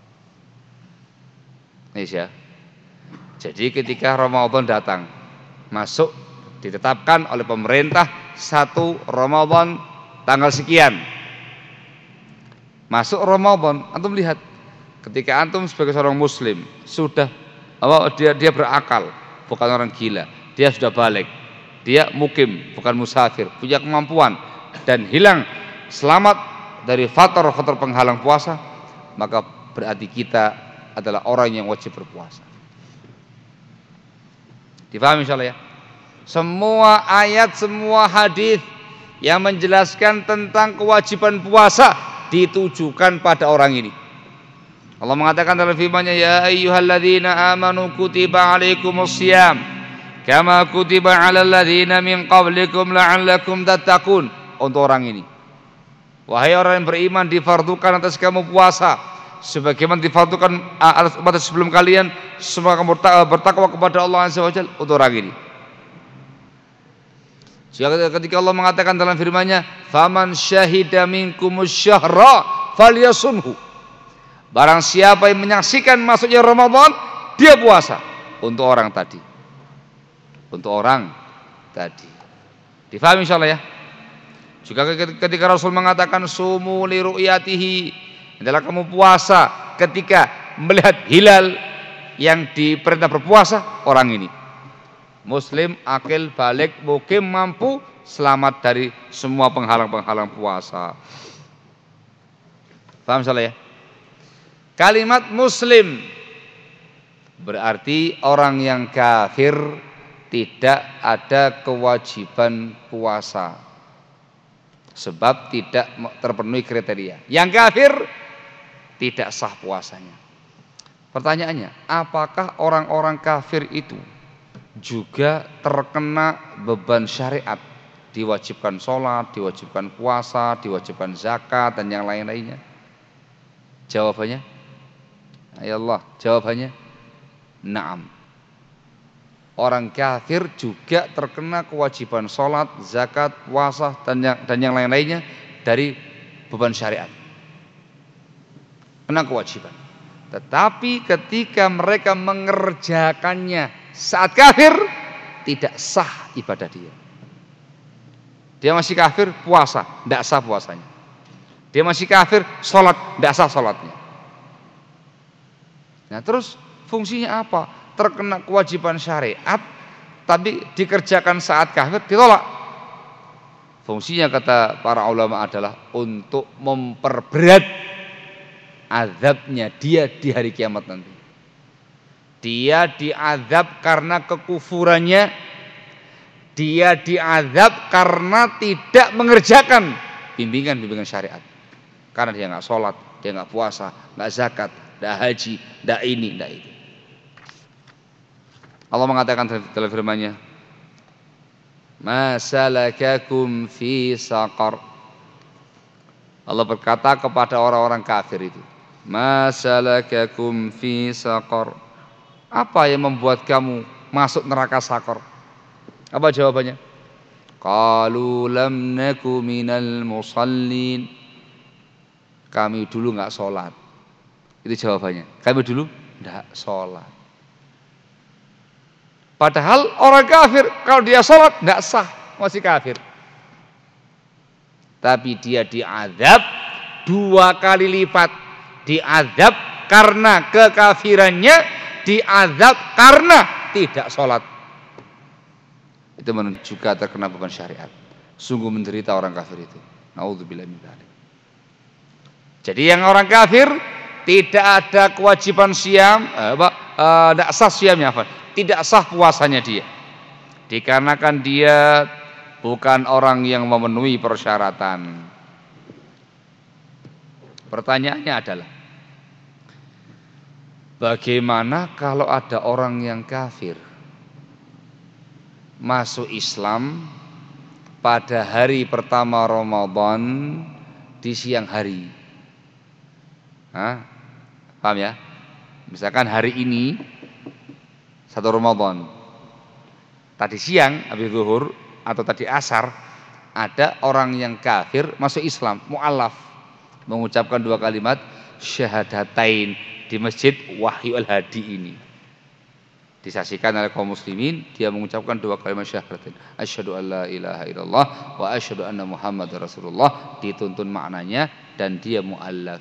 Ini ya. Jadi ketika Ramadan datang, masuk, ditetapkan oleh pemerintah satu Ramadan tanggal sekian. Masuk Ramadan, antum lihat, ketika antum sebagai seorang muslim sudah apa, dia dia berakal, bukan orang gila, dia sudah balik, dia mukim, bukan musafir, punya kemampuan dan hilang selamat dari faktor-faktor penghalang puasa, maka berarti kita adalah orang yang wajib berpuasa. Difahami insyaallah ya? Semua ayat, semua hadis yang menjelaskan tentang kewajiban puasa ditujukan pada orang ini. Allah mengatakan dalam firman-Nya, ya ayyuhalladzina amanu kutiba alaikumusiyam kama kutiba alal ladzina min qablikum la'allakum tattaqun. Untuk orang ini, wahai orang yang beriman, difardukan atas kamu puasa sebagaimana difardukan atas umat sebelum kalian, semua kamu bertakwa kepada Allah Azza wa Jalla. Untuk orang ini, ketika Allah mengatakan dalam firman-Nya, faman syahida minkumus syahra falyasumhu. Barang siapa yang menyaksikan masuknya Ramadan, dia puasa. Untuk orang tadi. Untuk orang tadi. Difahami insyaallah ya? Juga ketika Rasul mengatakan sumu li ru'yatihi, adalah kamu puasa ketika melihat hilal, yang diperintah berpuasa orang ini. Muslim, akil, balik, mukim, mampu, selamat dari semua penghalang-penghalang puasa. Paham salah ya? Kalimat muslim berarti orang yang kafir tidak ada kewajiban puasa, sebab tidak terpenuhi kriteria. Yang kafir tidak sah puasanya. Pertanyaannya, apakah orang-orang kafir itu juga terkena beban syariat, diwajibkan sholat, diwajibkan puasa, diwajibkan zakat dan yang lain-lainnya? Jawabannya, ya Allah, jawabannya na'am. Orang kafir juga terkena kewajiban sholat, zakat, puasa dan yang, dan yang lain-lainnya dari beban syariat. Kena kewajiban. Tetapi ketika mereka mengerjakannya saat kafir, tidak sah ibadah dia. Dia masih kafir, puasa, tidak sah puasanya. Dia masih kafir, sholat, tidak sah sholatnya. Nah terus fungsinya apa? Terkena kewajiban syariat, tapi dikerjakan saat kafir, ditolak. Fungsinya kata para ulama adalah untuk memperberat azabnya dia di hari kiamat nanti. Dia diazab karena kekufurannya. Dia diazab karena tidak mengerjakan bimbingan-bimbingan syariat. Karena dia nggak sholat, dia nggak puasa, nggak zakat, nggak haji, nggak ini, nggak itu. Allah mengatakan dalam firman-Nya, "Ma salakakum fi saqar." Allah berkata kepada orang-orang kafir itu, "Ma salakakum fi saqar." Apa yang membuat kamu masuk neraka Saqar? Apa jawabannya? Qalu lam naku minal musallin. Kami dulu enggak sholat. Itu jawabannya. Kami dulu enggak sholat. Padahal orang kafir kalau dia sholat enggak sah, masih kafir. Tapi dia diazab dua kali lipat. Diazab karena kekafirannya, diazab karena tidak sholat. Itu juga terkena beban syariat. Sungguh menderita orang kafir itu. Nauzubillah min dzalik. Jadi yang orang kafir tidak ada kewajiban siam, eh, apa, eh, tidak sah siamnya, apa? Tidak sah puasanya dia. Dikarenakan dia bukan orang yang memenuhi persyaratan. Pertanyaannya adalah, bagaimana kalau ada orang yang kafir masuk Islam pada hari pertama Ramadan di siang hari? Hah? Paham ya? Misalkan hari ini satu Ramadan, tadi siang habis zuhur atau tadi asar ada orang yang kafir masuk Islam, mu'allaf, mengucapkan dua kalimat syahadatain di Masjid Wahyu Al-Hadi ini. Disaksikan oleh kaum muslimin, dia mengucapkan dua kalimat syahadatain, asyhadu alla ilaha illallah wa asyhadu anna muhammadar rasulullah, dituntun maknanya dan dia muallaf.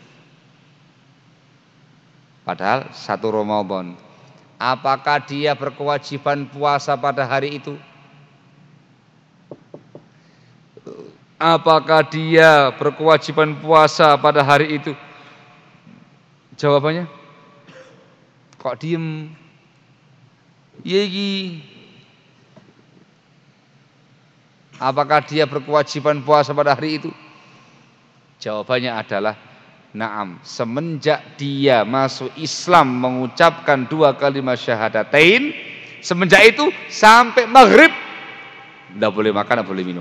Padahal satu Ramadan. Apakah dia berkewajiban puasa pada hari itu? Apakah dia berkewajiban puasa pada hari itu? Jawabannya, kok diem? Yegi. Apakah dia berkewajiban puasa pada hari itu? Jawabannya adalah na'am. Semenjak dia masuk Islam mengucapkan dua kalimat syahadatain, semenjak itu sampai maghrib tidak boleh makan, tidak boleh minum.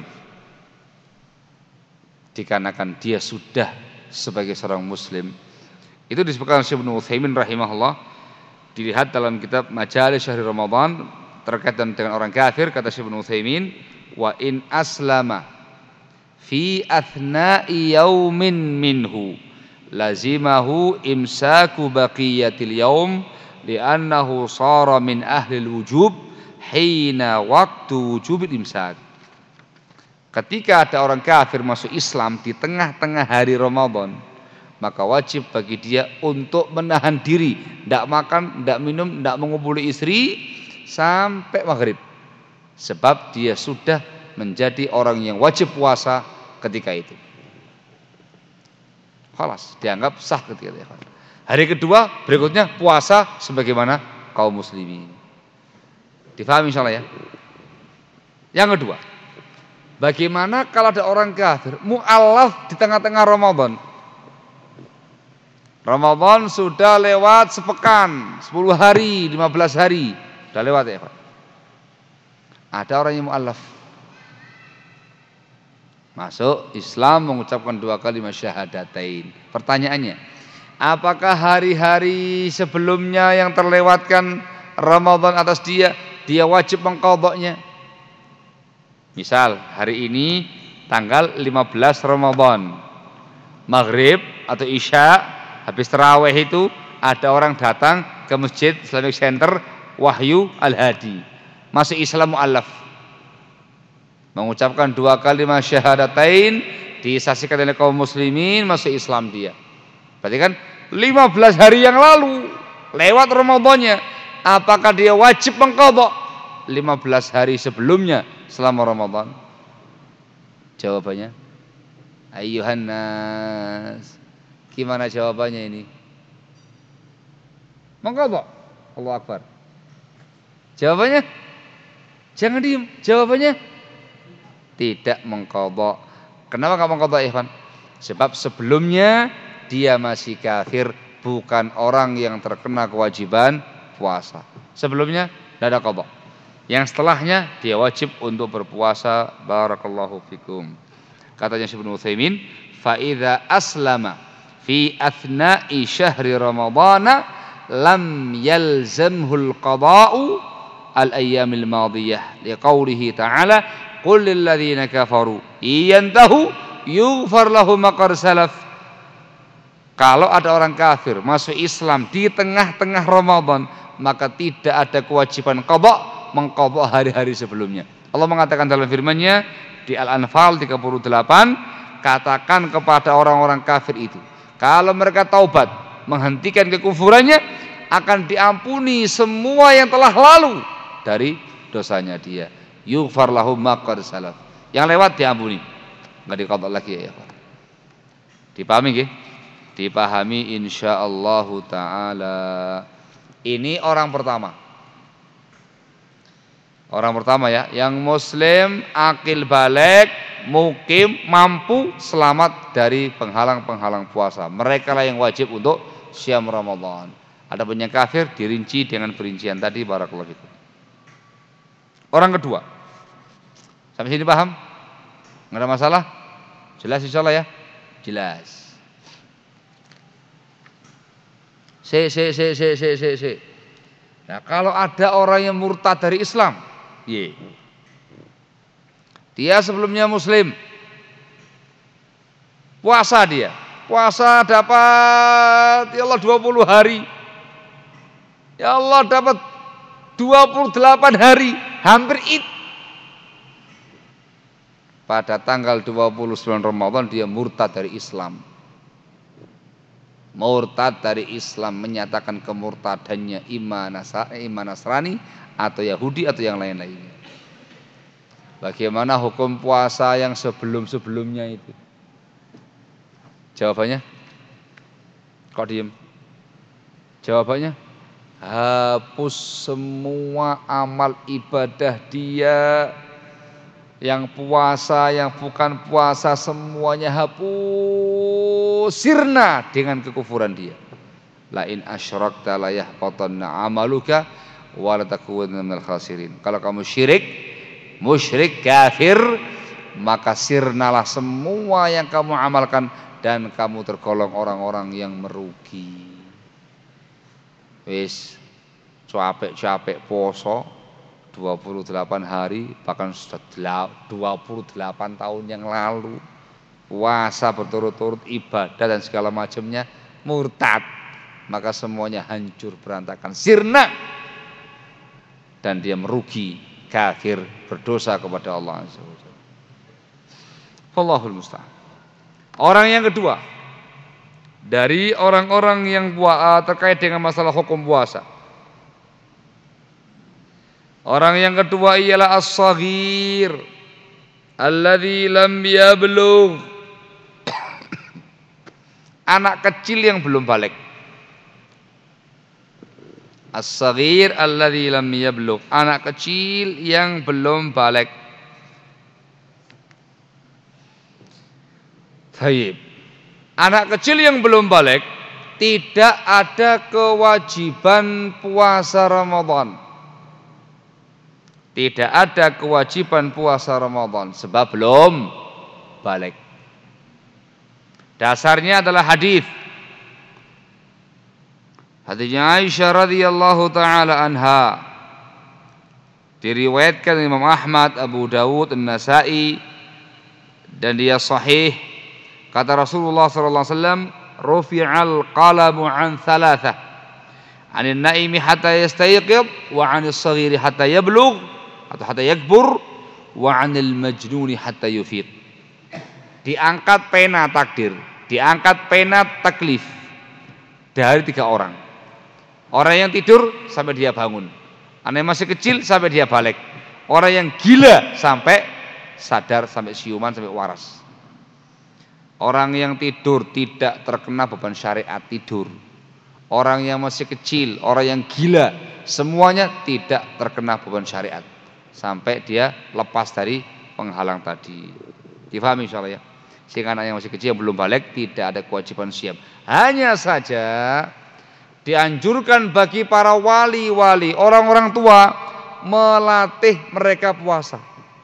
Dikarenakan dia sudah sebagai seorang muslim. Itu disebutkan oleh Syekh Ibnu Utsaimin rahimahullah, dilihat dalam kitab Majalis Syahri Ramadan terkait dengan orang kafir. Kata Syekh Ibnu Utsaimin, wa in aslama fi athna'i yaumin minhu lazimahu imsaku baqiyatil yaum li'annahu sara min ahli wujub hina waktu wujubil imsak. Ketika ada orang kafir masuk Islam di tengah-tengah hari Ramadan, maka wajib bagi dia untuk menahan diri, tidak makan, tidak minum, tidak mengumpuli istri sampai maghrib. Sebab dia sudah menjadi orang yang wajib puasa ketika itu. Khalas, dianggap sah ketika itu. Hari kedua berikutnya puasa sebagaimana kaum muslimin. Difahami insyaallah ya. Yang kedua, bagaimana kalau ada orang kafir mu'allaf di tengah-tengah Ramadan? Ramadan sudah lewat sepekan, sepuluh hari, lima belas hari, sudah lewat ya Pak. Ada orang yang mu'allaf masuk Islam mengucapkan dua kalimat syahadatain. Pertanyaannya, apakah hari-hari sebelumnya yang terlewatkan Ramadan atas dia, dia wajib mengqadhanya? Misal hari ini tanggal lima belas Ramadan, maghrib atau isya, habis tarawih itu ada orang datang ke Masjid Islamic Center Wahyu Al-Hadi, masuk Islam mu'allaf. mengucapkan dua kalimat syahadatain, disaksikan oleh kaum muslimin, masuk Islam dia. Berarti kan lima belas hari yang lalu lewat Ramadannya, apakah dia wajib mengqadha lima belas hari sebelumnya selama Ramadan? Jawabannya, ayyuhan nas, gimana jawabannya ini? Mengqadha. Allahu Akbar. Jawabannya, jangan diem. Jawabannya, tidak mengqadha. Kenapa enggak mengqadha, ikhwan? Sebab sebelumnya dia masih kafir, bukan orang yang terkena kewajiban puasa. Sebelumnya tidak ada qadha. Yang setelahnya dia wajib untuk berpuasa. Barakallahu fikum. Katanya Syekh Ibnu Utsaimin, fa idza aslama fi athna'i syahri ramadhana lam yalzamhul qada'u al-ayyamil madiyah liqaulihi ta'ala qul lil ladzina kafaru iyantahu yughfar lahum ma qad salaf. Kalau ada orang kafir masuk Islam di tengah-tengah Ramadan, maka tidak ada kewajiban qada, mengqadha hari-hari sebelumnya. Allah mengatakan dalam firman-Nya di Al-Anfal tiga puluh delapan, katakan kepada orang-orang kafir itu, kalau mereka taubat, menghentikan kekufurannya, akan diampuni semua yang telah lalu dari dosanya dia. Yughfar lahum ma qad salaf. Yang lewat diampuni, enggak diqadha lagi ya. Dipahami nggih? Dipahami insyaallah taala. Ini orang pertama. Orang pertama ya, yang muslim, akil balik, mukim, mampu, selamat dari penghalang-penghalang puasa. Mereka lah yang wajib untuk syam Ramadan. Ada yang kafir dirinci dengan perincian tadi. Barakallahu fikum. Orang kedua, sampai sini paham? Nggak ada masalah? Jelas insyaallah ya? Jelas. Se se se se se se se. Nah, kalau ada orang yang murtad dari Islam, ye. Dia sebelumnya muslim. Puasa dia. Puasa dapat ya Allah dua puluh hari. Ya Allah dapat dua puluh delapan hari, hampir id. Pada tanggal dua puluh sembilan Ramadan dia murtad dari Islam. Murtad dari Islam, menyatakan kemurtadannya iman Nasrani atau Yahudi atau yang lain-lainnya. Bagaimana hukum puasa yang sebelum-sebelumnya itu? Jawabannya? Kok diem? Jawabannya? Hapus semua amal ibadah dia. Yang puasa, yang bukan puasa, semuanya hapus, sirna dengan kekufuran dia. La in asyrakta la yahbatanna amaluka wa la takunanna minal khasirin. Kalau kamu syirik, musyrik, kafir, maka sirnalah semua yang kamu amalkan dan kamu tergolong orang-orang yang merugi. Wis capek-capek poso dua puluh delapan hari, bahkan sudah dua puluh delapan tahun yang lalu, puasa berturut-turut, ibadah dan segala macamnya, murtad, maka semuanya hancur berantakan, sirna, dan dia merugi, kafir, berdosa kepada Allah Azza wa Jalla. Wallahul musta'an. Orang yang kedua dari orang-orang yang terkait dengan masalah hukum puasa, orang yang kedua ialah as-saghir alladzi lam yablugh. Anak kecil yang belum balik. As-saghir alladzi lam yablugh, anak kecil yang belum balik. Baik. Anak kecil yang belum balik tidak ada kewajiban puasa Ramadan. Tidak ada kewajiban puasa Ramadan sebab belum balik. Dasarnya adalah hadis. Hadisnya Aisyah radhiyallahu taala anha. Diriwayatkan Imam Ahmad, Abu Dawud, An-Nasa'i, dan dia sahih. Kata Rasulullah sallallahu alaihi wasallam, "Rufi'al qalamu an thalathah. 'Anil naimi hatta yastayqidh wa 'anis saghiri hatta yablugh." Atau hatta yakbur, wa 'anil majnuni hatta yufiq. Diangkat pena takdir, diangkat pena taklif dari tiga orang. Orang yang tidur sampai dia bangun, anak yang masih kecil sampai dia balik, orang yang gila sampai sadar, sampai siuman, sampai waras. Orang yang tidur tidak terkena beban syariat tidur. Orang yang masih kecil, orang yang gila, semuanya tidak terkena beban syariat sampai dia lepas dari penghalang tadi. Difahami insyaallah ya. Sehingga anak yang masih kecil yang belum balik tidak ada kewajiban siam. Hanya saja dianjurkan bagi para wali-wali, orang-orang tua melatih mereka puasa.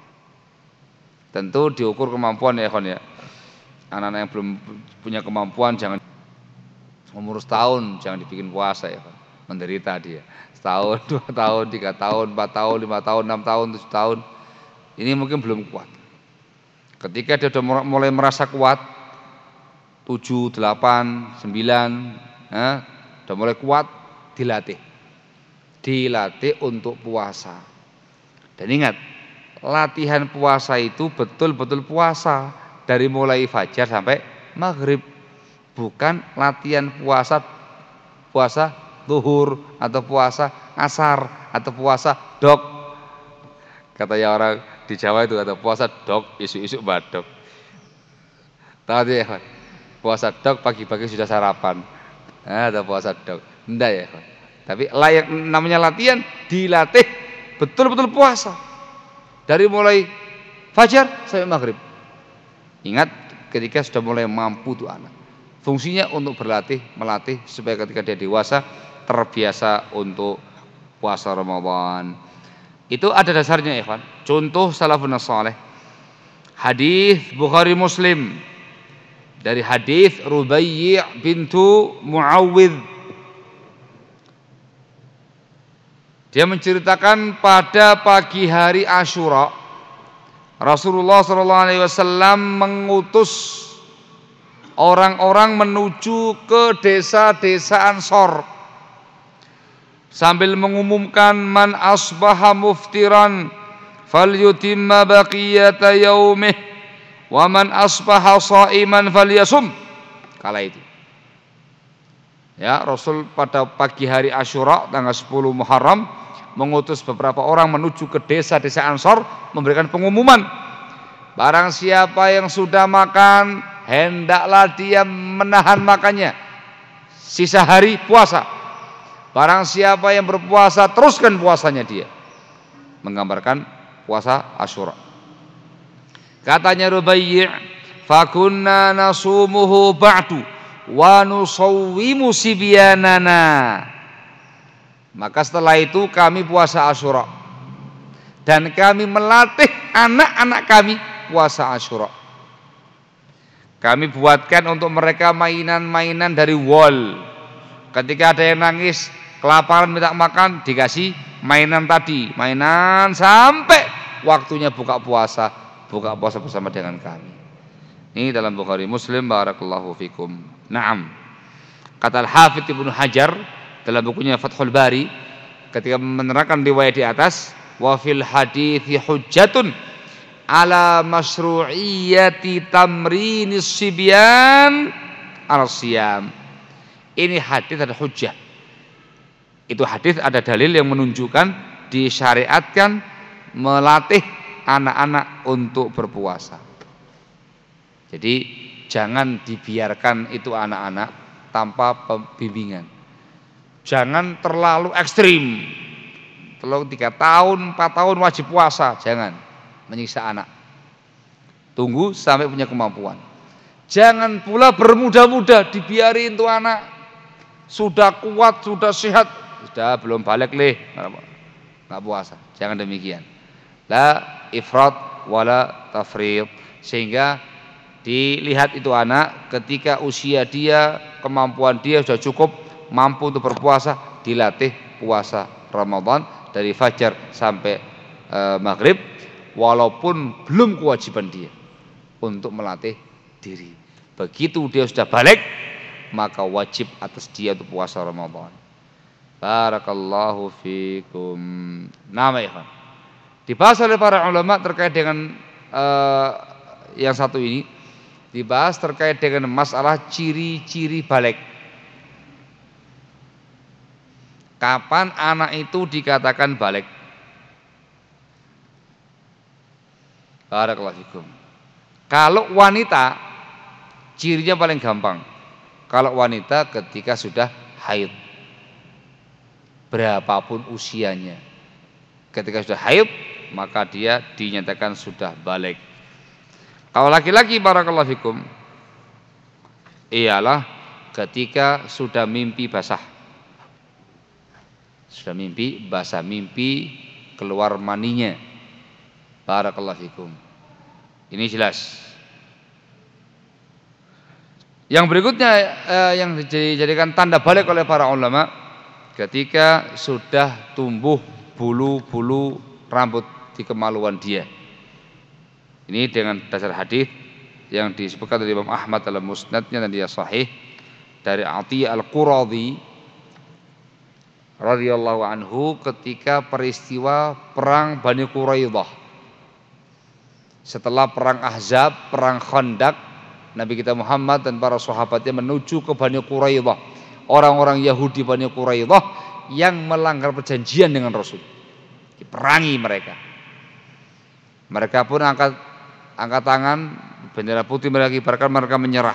Tentu diukur kemampuan ya ikhwan ya. Anak-anak yang belum punya kemampuan jangan, umur setahun jangan dibikin puasa ya Pak. Menderita dia. Setahun, dua tahun, tiga tahun, empat tahun, lima tahun, enam tahun, tujuh tahun. Ini mungkin belum kuat. Ketika dia sudah mulai merasa kuat, tujuh, delapan, sembilan, eh, sudah mulai kuat, dilatih. Dilatih untuk puasa. Dan ingat, latihan puasa itu betul-betul puasa. Dari mulai fajar sampai maghrib, bukan latihan puasa puasa zuhur atau puasa asar atau puasa dok. Kata ya orang di Jawa itu kata puasa dok, isu-isu badok. Tahu ya, puasa dok pagi-pagi sudah sarapan, nah, atau puasa dok, enggak ya. Tapi layak namanya latihan, dilatih betul-betul puasa dari mulai fajar sampai maghrib. Ingat ketika sudah mulai mampu tuh anak, fungsinya untuk berlatih, melatih supaya ketika dia dewasa terbiasa untuk puasa Ramadan. Itu ada dasarnya ya ikhwan. Contoh salafun saleh. Hadis Bukhari Muslim dari hadis Rubai' bintu Muawwidh. Dia menceritakan pada pagi hari Asyura Rasulullah shallallahu alaihi wasallam mengutus orang-orang menuju ke desa-desa Ansor sambil mengumumkan man asbaha muftiran falyutimma baqiyata yaumih wa man asbaha shaiman falyasum. Kala itu ya Rasul pada pagi hari Asyura tanggal sepuluh Muharram mengutus beberapa orang menuju ke desa-desa Ansor memberikan pengumuman, barang siapa yang sudah makan hendaklah dia menahan makannya sisa hari puasa, barang siapa yang berpuasa teruskan puasanya dia, menggambarkan puasa Asyura. Katanya Rubai', fakunna nasumuhu ba'du wa nusawwimu sibyanana. Maka setelah itu kami puasa Asyura dan kami melatih anak-anak kami puasa Asyura. Kami buatkan untuk mereka mainan-mainan dari wol. Ketika ada yang nangis, kelaparan minta makan, dikasih mainan tadi, mainan sampai waktunya buka puasa, buka puasa bersama dengan kami. Ini dalam Bukhari Muslim. Barakallahu fikum. Naam. Kata Al-Hafidz Ibnu Hajar dalam bukunya Fathul Bari ketika menerangkan riwayat di atas, wa fil hadithi hujjatun ala masyru'iyyati tamrinis sibyan al-siyam. Ini hadis ada hujjah. Itu hadis ada dalil yang menunjukkan disyariatkan melatih anak-anak untuk berpuasa. Jadi jangan dibiarkan itu anak-anak tanpa bimbingan. Jangan terlalu ekstrim. Terlalu tiga tahun, empat tahun wajib puasa, jangan menyiksa anak. Tunggu sampai punya kemampuan. Jangan pula bermuda-muda, dibiarin tuh anak sudah kuat, sudah sehat, sudah belum balik leh, nggak puasa. Jangan demikian. La ifrat wala tafrid. Sehingga dilihat itu anak ketika usia dia, kemampuan dia sudah cukup mampu untuk berpuasa, dilatih puasa Ramadan dari fajar sampai e, maghrib, walaupun belum kewajiban dia untuk melatih diri. Begitu dia sudah balik, maka wajib atas dia untuk puasa Ramadan. Barakallahu fikum. Nama ikhwan. Dibahas oleh para ulama terkait dengan uh, yang satu ini, dibahas terkait dengan masalah ciri-ciri balik. Kapan anak itu dikatakan balik? Barakallahu fikum. Kalau wanita, cirinya paling gampang. Kalau wanita ketika sudah haid, berapapun usianya, ketika sudah haid maka dia dinyatakan sudah balik. Kalau laki-laki, barakallahu fikum, ialah ketika sudah mimpi basah. Sudah mimpi basah, mimpi keluar maninya. Barakallahu fikum. Ini jelas. Yang berikutnya eh, yang dijadikan tanda balik oleh para ulama, ketika sudah tumbuh bulu-bulu rambut di kemaluan dia. Ini dengan dasar hadis yang disebutkan dari Imam Ahmad dalam Musnadnya dan dia sahih dari Atiyah Al-Quradhi radhiyallahu anhu ketika peristiwa perang Bani Quraidah. Setelah perang Ahzab, perang Khandaq, Nabi kita Muhammad dan para sahabatnya menuju ke Bani Quraidah, orang-orang Yahudi Bani Quraidah yang melanggar perjanjian dengan Rasul. Diperangi mereka. Mereka pun angkat angkat tangan, bendera putih mereka kibarkan, mereka menyerah.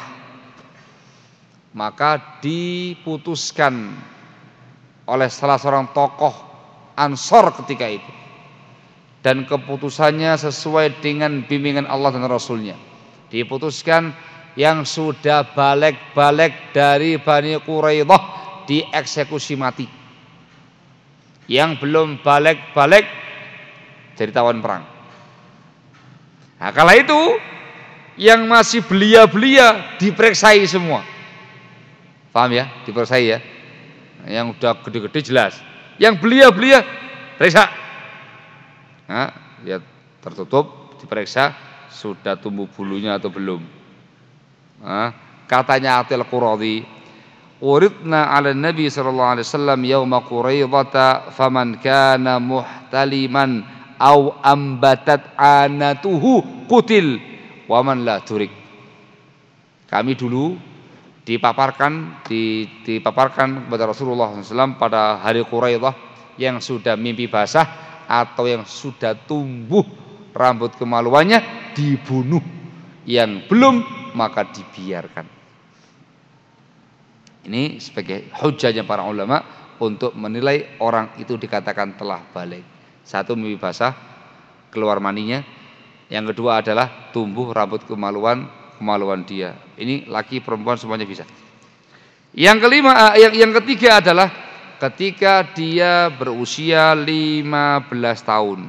Maka diputuskan oleh salah seorang tokoh Ansor ketika itu, dan keputusannya sesuai dengan bimbingan Allah dan Rasulnya. Diputuskan yang sudah balik-balik dari Bani Quraidah dieksekusi mati, yang belum balik-balik jadi tawan perang. Nah, kala itu yang masih belia-belia diperiksai semua. Paham ya? Diperiksai ya. Yang udah gede-gede jelas. Yang belia-belia periksa. Nah, lihat tertutup, diperiksa sudah tumbuh bulunya atau belum. Nah, katanya Atil Quradhi, uridna ala Nabi sallallahu alaihi wasallam yauma Quraidah faman kana muhtaliman au ambatat anatuhu qutil wa man la turik. Kami dulu dipaparkan di, dipaparkan kepada Rasulullah shallallahu alaihi wasallam pada hari Quraidah yang sudah mimpi basah atau yang sudah tumbuh rambut kemaluannya dibunuh, yang belum maka dibiarkan. Ini sebagai hujahnya para ulama untuk menilai orang itu dikatakan telah balik. Satu, mimpi basah keluar maninya, yang kedua adalah tumbuh rambut kemaluan kemaluan dia. Ini laki perempuan semuanya bisa. Yang kelima, yang, yang ketiga adalah ketika dia berusia lima belas tahun.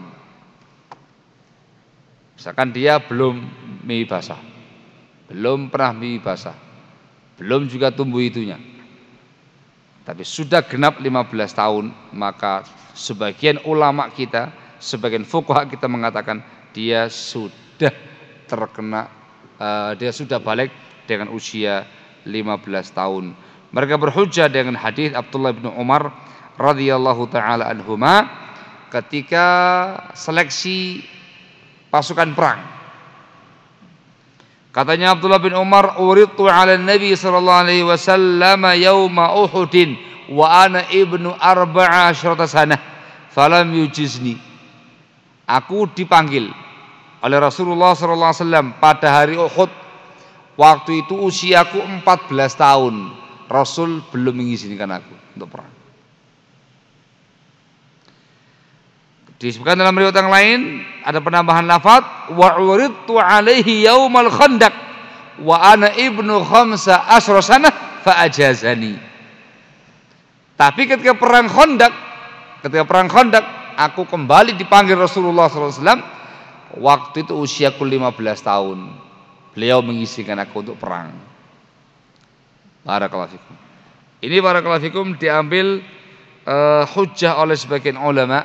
Misalkan dia belum mimpi basah, belum pernah mimpi basah, belum juga tumbuh itunya, tapi sudah genap lima belas tahun, maka sebagian ulama kita, sebagian fuqaha kita mengatakan dia sudah terkena Uh, dia sudah balik dengan usia lima belas tahun. Mereka berhujjah dengan hadis Abdullah bin Umar radhiyallahu taala anhuma ketika seleksi pasukan perang. Katanya Abdullah bin Umar, "Uridtu 'ala Nabi sallallahu alaihi wasallam yauma Uhudin wa ana ibnu arba'a asyrata sanah falam yujizni." Aku dipanggil oleh Rasulullah shallallahu alaihi wasallam pada hari Uhud. Waktu itu usiaku empat belas tahun. Rasul belum mengizinkan aku untuk perang. Disebutkan dalam riwayat yang lain ada penambahan lafaz wa uridtu alaihi yaumal khandaq wa ana ibnu khamsa asra sanah fa ajazani. Tapi ketika perang Khandaq, ketika perang Khandaq aku kembali dipanggil Rasulullah shallallahu alaihi wasallam. Waktu itu usiaku lima belas tahun. Beliau mengizinkan aku untuk perang. Barakallahu fikum. Ini barakallahu fikum diambil uh, hujjah oleh sebagian ulama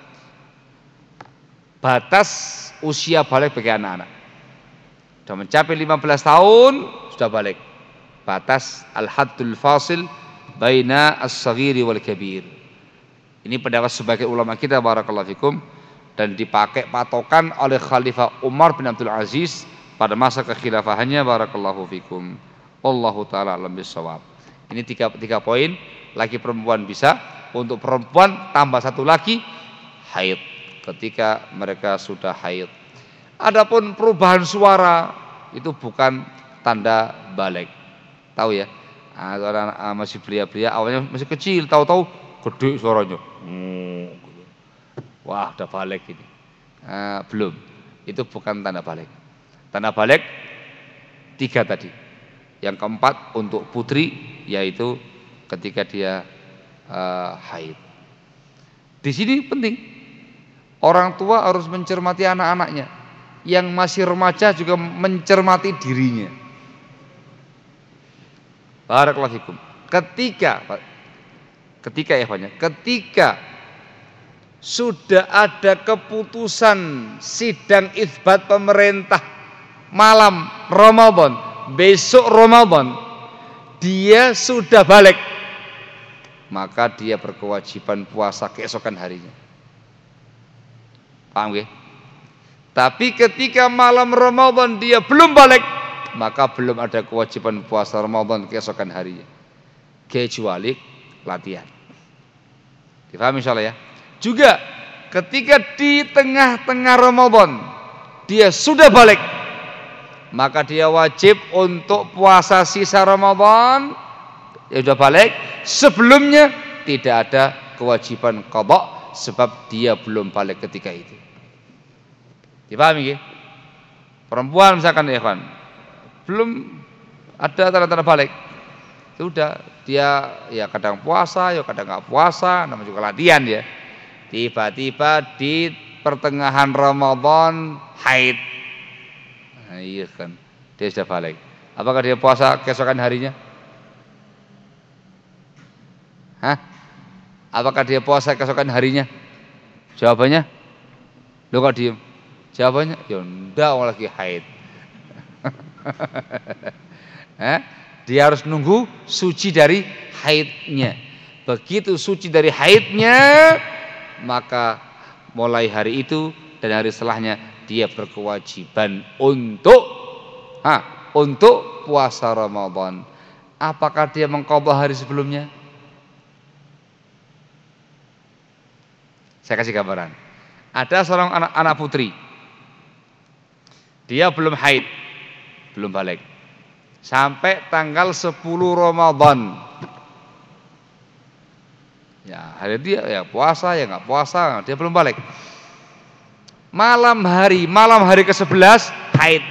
batas usia balik bagi anak-anak. Sudah mencapai lima belas tahun sudah balik. Batas al-haddul fasil baina as-saghiri wal kabir. Ini pendapat sebagian ulama kita barakallahu fikum. dan dipakai patokan oleh Khalifah Umar bin Abdul Aziz pada masa kekhilafahannya. Barakallahu fikum. Wallahu taala alam bisawab. Ini tiga, tiga poin. Laki perempuan bisa. Untuk perempuan tambah satu lagi, haid, ketika mereka sudah haid. Adapun perubahan suara itu bukan tanda balik. Tahu ya? Nah, orang masih belia-belia awalnya masih kecil, tahu-tahu gede suaranya. Hmm. Wah, udah balik ini. Nah, belum. Itu bukan tanda balik. Tanda balik tiga tadi. Yang keempat untuk putri yaitu ketika dia uh, haid. Di sini penting. Orang tua harus mencermati anak-anaknya. Yang masih remaja juga mencermati dirinya. Barakallahu fikum. Ketika ketika ya banyak, ketika sudah ada keputusan sidang isbat pemerintah malam Ramadan, besok Ramadan, dia sudah balik, maka dia berkewajiban puasa keesokan harinya. Paham ya? Tapi ketika malam Ramadan dia belum balik, maka belum ada kewajiban puasa Ramadan keesokan harinya, kecuali latihan. Difahami insyaallah ya? Juga ketika di tengah-tengah Ramadan dia sudah balik, maka dia wajib untuk puasa sisa Ramadan. Ya sudah balik, sebelumnya tidak ada kewajiban qadha sebab dia belum balik ketika itu. Dipahami ya? Perempuan misalkan ya kan, belum ada tanda-tanda balik. Sudah dia ya kadang puasa, ya kadang nggak puasa, namanya juga latihan ya. Tiba-tiba di pertengahan Ramadan haid. Nah, iya kan, dia sudah balik. Apakah dia puasa keesokan harinya? Hah? Apakah dia puasa keesokan harinya? Jawabannya, lo kok diem? Jawabannya, ya enggak, lagi haid. eh? Dia harus nunggu suci dari haidnya. Begitu suci dari haidnya, maka mulai hari itu dan hari setelahnya dia berkewajiban untuk ha, untuk puasa Ramadan. Apakah dia mengqadha hari sebelumnya? Saya kasih gambaran. Ada seorang anak, anak putri. Dia belum haid, belum balik. Sampai tanggal sepuluh Ramadan. Ya, hari dia ya puasa, ya enggak puasa, dia belum balik. Malam hari, malam hari ke sebelas haid.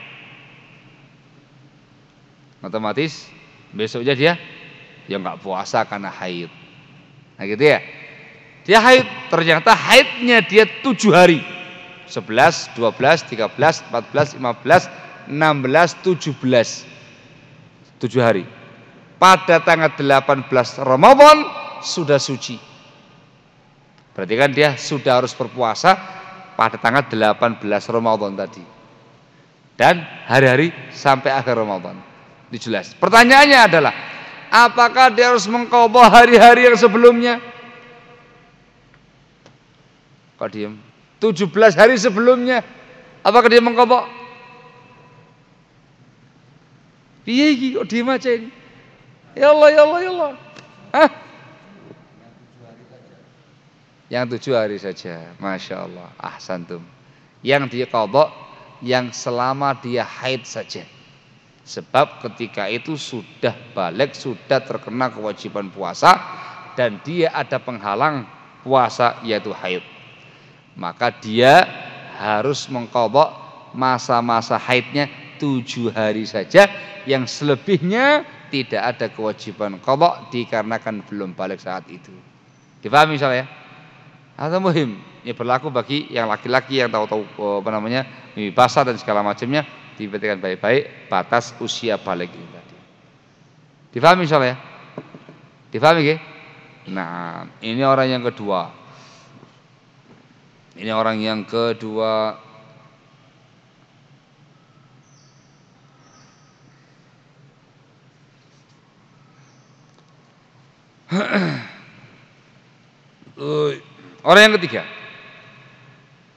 Otomatis besoknya dia ya enggak puasa karena haid. Nah gitu ya. Dia haid, ternyata haidnya dia tujuh hari. sebelas, dua belas, tiga belas, empat belas, lima belas, enam belas, tujuh belas. tujuh hari. Pada tanggal delapan belas Ramadan sudah suci. Berarti kan dia sudah harus berpuasa pada tanggal delapan belas Ramadan tadi. Dan hari-hari sampai akhir Ramadan. Ini jelas. Pertanyaannya adalah, apakah dia harus mengqadha hari-hari yang sebelumnya? Kok diam? tujuh belas hari sebelumnya, apakah dia mengqadha? Piye iki kok diam aja ini? Ya Allah, ya Allah, ya Allah. Hah? Yang tujuh hari saja. Masya Allah, ahsantum. Yang dia qadha yang selama dia haid saja. Sebab ketika itu sudah balik, sudah terkena kewajiban puasa, dan dia ada penghalang puasa yaitu haid. Maka dia harus mengqadha masa-masa haidnya tujuh hari saja, yang selebihnya tidak ada kewajiban qadha dikarenakan belum balik saat itu. Dipahami misalnya ya? Atau muhim, ini berlaku bagi yang laki-laki yang tahu-tahu apa namanya mimpi basah dan segala macamnya, diperhatikan baik-baik batas usia balik ini tadi. Dipahami misalnya ya? Dipahami ya? Nah, ini orang yang kedua. Ini orang yang kedua. Orang yang ketiga.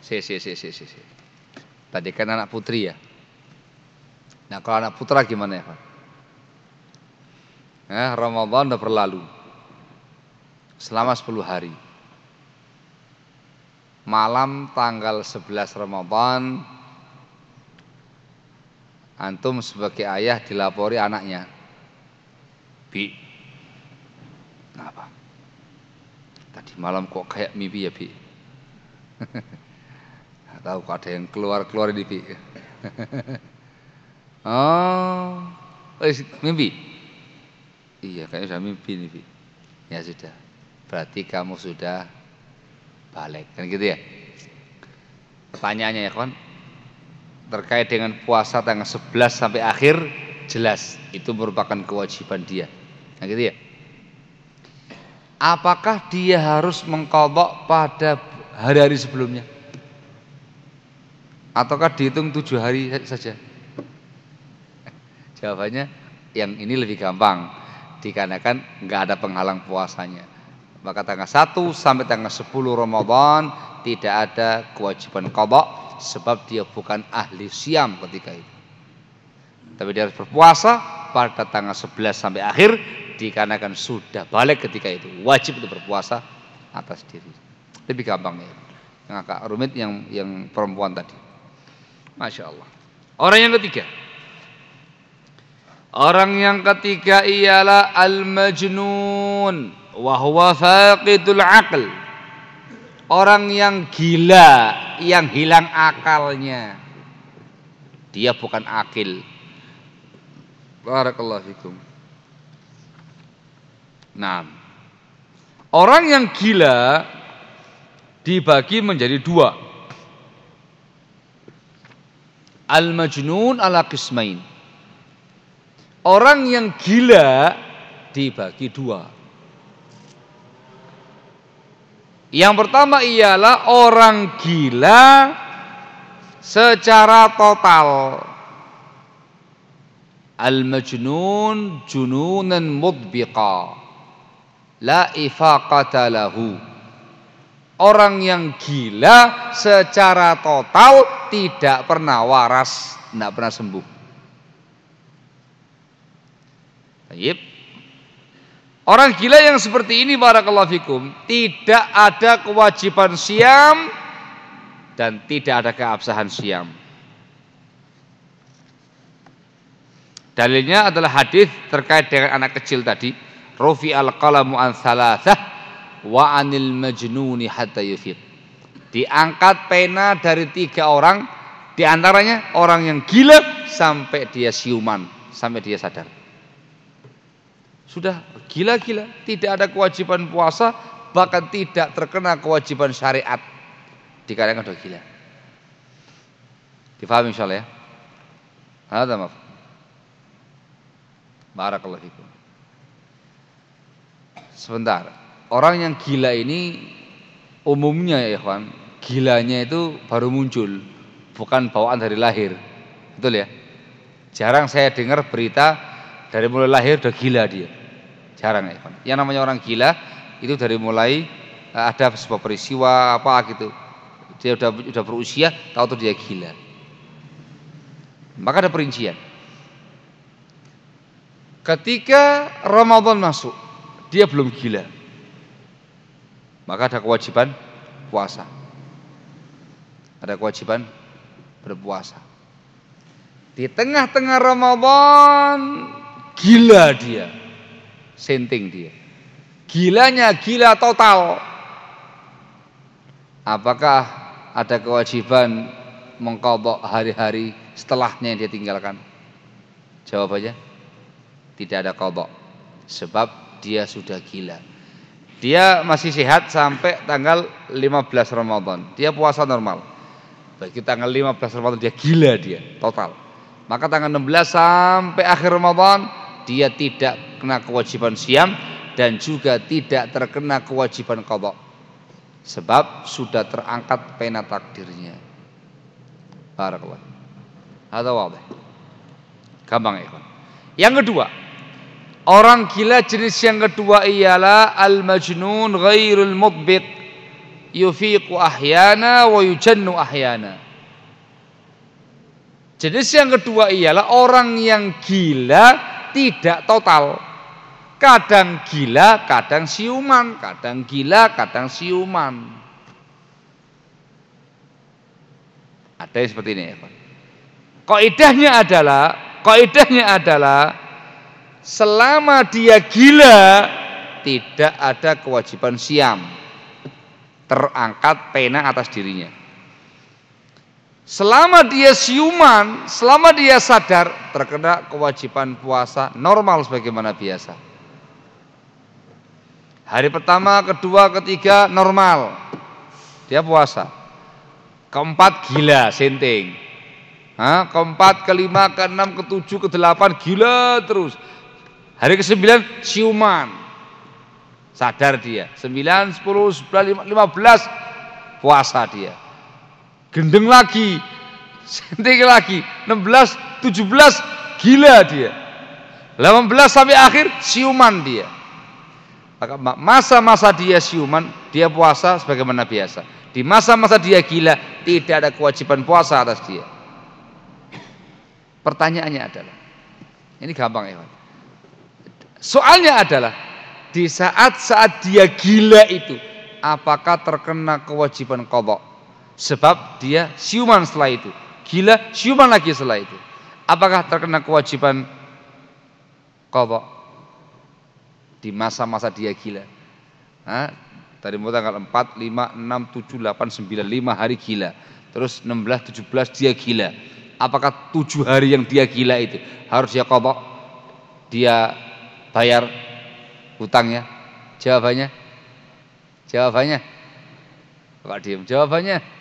Si, si, si, si, si, si. Tadi kan anak putri ya. Nah kalau anak putra gimana ya Pak? Nah, Ramadan udah berlalu selama sepuluh hari. Malam tanggal sebelas Ramadan, antum sebagai ayah dilapori anaknya, Bi, apa? Tadi malam kok kayak mimpi ya Bi? Tahu kok ada yang keluar-keluar di Bi. Oh, mimpi? Iya, kayaknya sudah mimpi nih Bi. Ya sudah, berarti kamu sudah balik, kan gitu ya? Pertanyaannya ya kawan, terkait dengan puasa tanggal sebelas sampai akhir, jelas itu merupakan kewajiban dia, kan gitu ya? Apakah dia harus mengqadha pada hari-hari sebelumnya? Ataukah dihitung tujuh hari saja? Jawabannya yang ini lebih gampang, dikarenakan nggak ada penghalang puasanya. Maka tanggal satu sampai tanggal sepuluh Ramadan tidak ada kewajiban qadha, sebab dia bukan ahli siam ketika itu. Tapi dia harus berpuasa pada tanggal sebelas sampai akhir, dikarenakan sudah balik ketika itu, wajib untuk berpuasa atas diri. Lebih gampang ya. Yang agak rumit yang yang perempuan tadi. Masya Allah. Orang yang ketiga, orang yang ketiga ialah al-majnun wa huwa faqidul aql. Orang yang gila, yang hilang akalnya. Dia bukan akil. Barakallahu fikum. Nah, orang yang gila dibagi menjadi dua. Al-majnun ala qismain. Orang yang gila dibagi dua. Yang pertama ialah orang gila secara total. Al-majnun jununan mudbiqa la ifaqata lahu. Orang yang gila secara total tidak pernah waras, tidak pernah sembuh. Baik. Orang gila yang seperti ini barakallahu fikum tidak ada kewajiban siam dan tidak ada keabsahan siam. Dalilnya adalah hadis terkait dengan anak kecil tadi, rufi al-qalamu an thalathah wa anil majnuni hatta yufiq. Diangkat pena dari tiga orang, diantaranya orang yang gila sampai dia siuman, sampai dia sadar. Sudah gila-gila, tidak ada kewajiban puasa, bahkan tidak terkena kewajiban syariat, dikarenakan sudah gila. Difahami insyaallah ya? Ada maaf. Barakallahu fikum. Sebentar. Orang yang gila ini umumnya ya ikhwan, gilanya itu baru muncul, bukan bawaan dari lahir. Betul ya? Jarang saya dengar berita dari mulai lahir udah gila dia. Jarang ya ikhwan. Yang namanya orang gila itu dari mulai ada sebuah peristiwa apa gitu, dia udah udah berusia, tahu tuh dia gila. Maka ada perincian. Ketika Ramadan masuk, dia belum gila, maka ada kewajiban puasa. Ada kewajiban berpuasa. Di tengah-tengah Ramadan gila dia, senting dia. Gilanya gila total. Apakah ada kewajiban mengqadha hari-hari setelahnya yang dia tinggalkan? Jawabannya tidak ada qadha, sebab dia sudah gila. Dia masih sehat sampai tanggal lima belas Ramadan, dia puasa normal. Bagi tanggal lima belas Ramadan dia gila dia total. Maka tanggal enam belas sampai akhir Ramadan dia tidak kena kewajiban siam dan juga tidak terkena kewajiban qadha, sebab sudah terangkat pena takdirnya. Barakallah. Hadza wadih. Gampang ya, ikhwan. Yang kedua, orang gila jenis yang kedua ialah al-majnun ghairul mudbit. yufiqu ahyana wa yujannu ahyana. Jenis yang kedua ialah orang yang gila tidak total. Kadang gila, kadang siuman, kadang gila, kadang siuman. Ada yang seperti ini ya, Pak. Kaidahnya adalah, kaidahnya adalah selama dia gila tidak ada kewajiban siam. Terangkat pena atas dirinya. Selama dia siuman, selama dia sadar, terkena kewajiban puasa normal sebagaimana biasa. Hari pertama, kedua, ketiga normal, dia puasa. Keempat gila, senting. Hah? Keempat, kelima, keenam, ketujuh, kedelapan gila terus. Hari kesembilan siuman, sadar dia. Sembilan, sepuluh, sebelas, lima belas puasa dia. Gendeng lagi, senting lagi, enam belas, tujuh belas gila dia, delapan belas sampai akhir siuman dia. Masa-masa dia siuman, dia puasa sebagaimana biasa. Di masa-masa dia gila, tidak ada kewajiban puasa atas dia. Pertanyaannya adalah, ini gampang ya, soalnya adalah di saat-saat dia gila itu, apakah terkena kewajiban qadha? Sebab dia siuman setelah itu, gila siuman lagi setelah itu. Apakah terkena kewajiban qadha di masa-masa dia gila? Hah? Tadi mau tanggal empat, lima, enam, tujuh, delapan, sembilan, lima hari gila. Terus enam belas, tujuh belas dia gila. Apakah tujuh hari yang dia gila itu harus dia qadha? Dia bayar hutangnya? Jawabannya? Jawabannya? Kok diam? Jawabannya?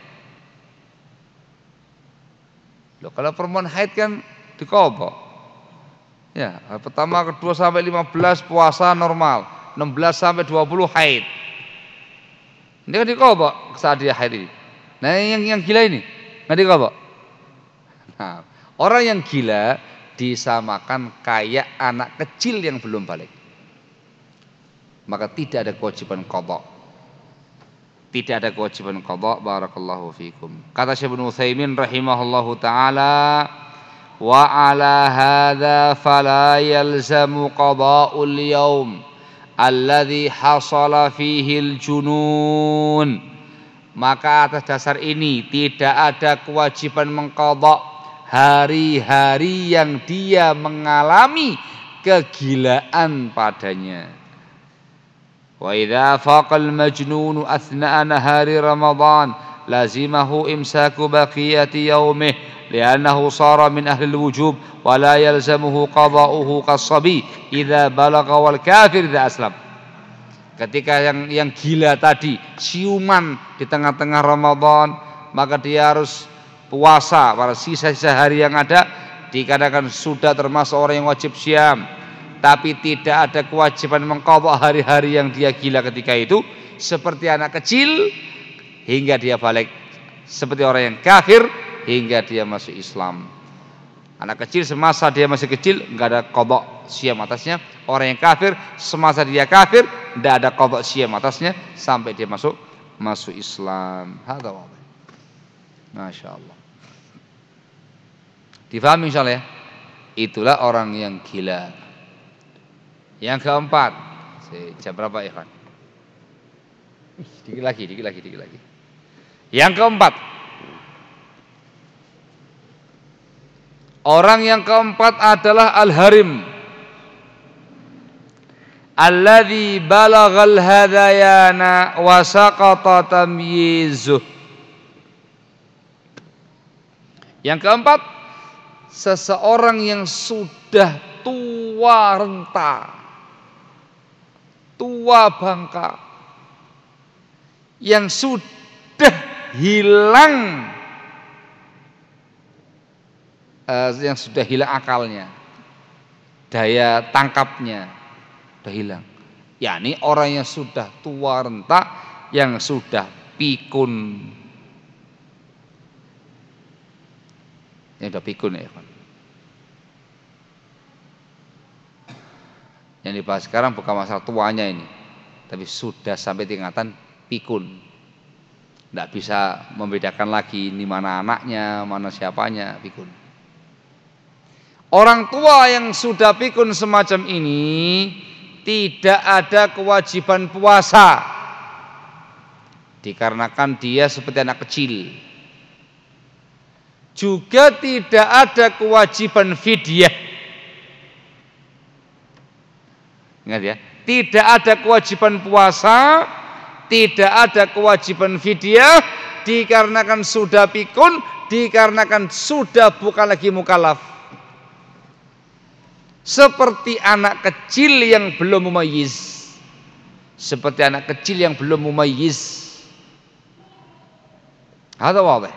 Loh, kalau perempuan haid kan diqadha. Ya, pertama, kedua sampai lima belas puasa normal, enam belas sampai dua puluh haid. Ini kan diqadha saat dia haid ini. Nah, yang yang gila ini enggak diqadha. Nah, orang yang gila disamakan kayak anak kecil yang belum balik. Maka tidak ada kewajiban qadha. Tidak ada kewajiban qadha. Barakallahu fikum. Kata Syekh Ibnu Utsaimin rahimahullahu taala, wa ala hadza fala yalzamu qada'ul yaum alladhi hasala fihi al-junun. Maka atas dasar ini tidak ada kewajiban mengqadha hari-hari yang dia mengalami kegilaan padanya. Wa idza faqal majnun athna'a nahari Ramadan lazimahu imsaku baqiyati yaumih li'annahu sara min ahli al-wujub wa la yalzamuhu qada'uhu kas-sabi idza balagha wal kafir idza aslam. Ketika yang yang gila tadi siuman di tengah-tengah Ramadan, maka dia harus puasa pada sisa-sisa hari yang ada. Dikatakan sudah termasuk orang yang wajib siam, tapi tidak ada kewajiban mengqadha hari-hari yang dia gila ketika itu, seperti anak kecil hingga dia balik, seperti orang yang kafir hingga dia masuk Islam. Anak kecil semasa dia masih kecil enggak ada qadha siam atasnya. Orang yang kafir semasa dia kafir enggak ada qadha siam atasnya sampai dia masuk masuk Islam. Hadza wadih. Masyaallah. Difahami insyaallah ya? Itulah orang yang gila. Yang keempat, jam berapa Ikhwan? Dikit lagi, dikit lagi, dikit lagi. Yang keempat, orang yang keempat adalah al-harim, alladzi balaghal hadayana wa saqata tamyizuh. Yang keempat, seseorang yang sudah tua renta, tua bangka, yang sudah hilang uh, yang sudah hilang akalnya, daya tangkapnya sudah hilang. yakni orang yang sudah tua renta, yang sudah pikun. Yang sudah pikun ya, yang dibahas sekarang bukan masalah tuanya ini, tapi sudah sampai tingkatan pikun. Tidak bisa membedakan lagi ini mana anaknya, mana siapanya, pikun. Orang tua yang sudah pikun semacam ini tidak ada kewajiban puasa, dikarenakan dia seperti anak kecil. Juga tidak ada kewajiban fidyah. Ingat ya, tidak ada kewajiban puasa, tidak ada kewajiban fidyah, dikarenakan sudah pikun, dikarenakan sudah bukan lagi mukallaf. Seperti anak kecil yang belum mumayyiz. Seperti anak kecil yang belum mumayyiz. Hadza wadih.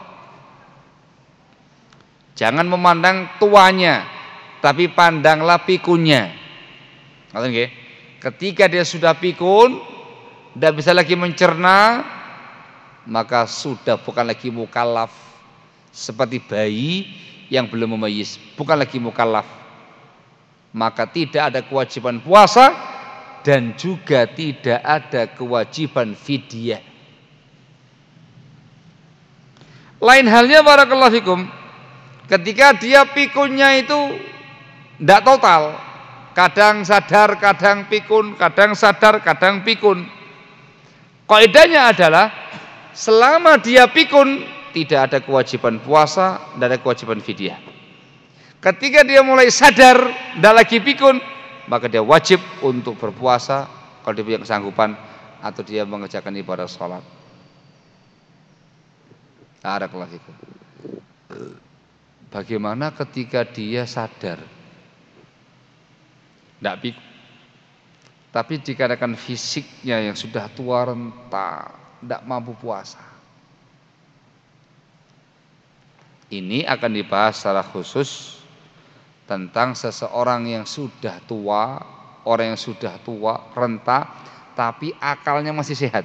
Jangan memandang tuanya, tapi pandanglah pikunnya. Ngerti nggih? Ketika dia sudah pikun, tidak bisa lagi mencerna, maka sudah bukan lagi mukallaf. Seperti bayi yang belum mumayyiz, bukan lagi mukallaf. Maka tidak ada kewajiban puasa dan juga tidak ada kewajiban fidyah. Lain halnya barakallahu fikum, ketika dia pikunnya itu tidak total, kadang sadar, kadang pikun, kadang sadar, kadang pikun. Kaidahnya adalah selama dia pikun tidak ada kewajiban puasa, tidak ada kewajiban fidyah. Ketika dia mulai sadar, tidak lagi pikun, maka dia wajib untuk berpuasa kalau dia punya kesanggupan atau dia mengerjakan ibadah sholat. Barakallahu fikum. Bagaimana ketika dia sadar, tidak pikun, tapi dikarenakan fisiknya yang sudah tua renta, tidak mampu puasa. Ini akan dibahas secara khusus tentang seseorang yang sudah tua, orang yang sudah tua, renta, tapi akalnya masih sehat.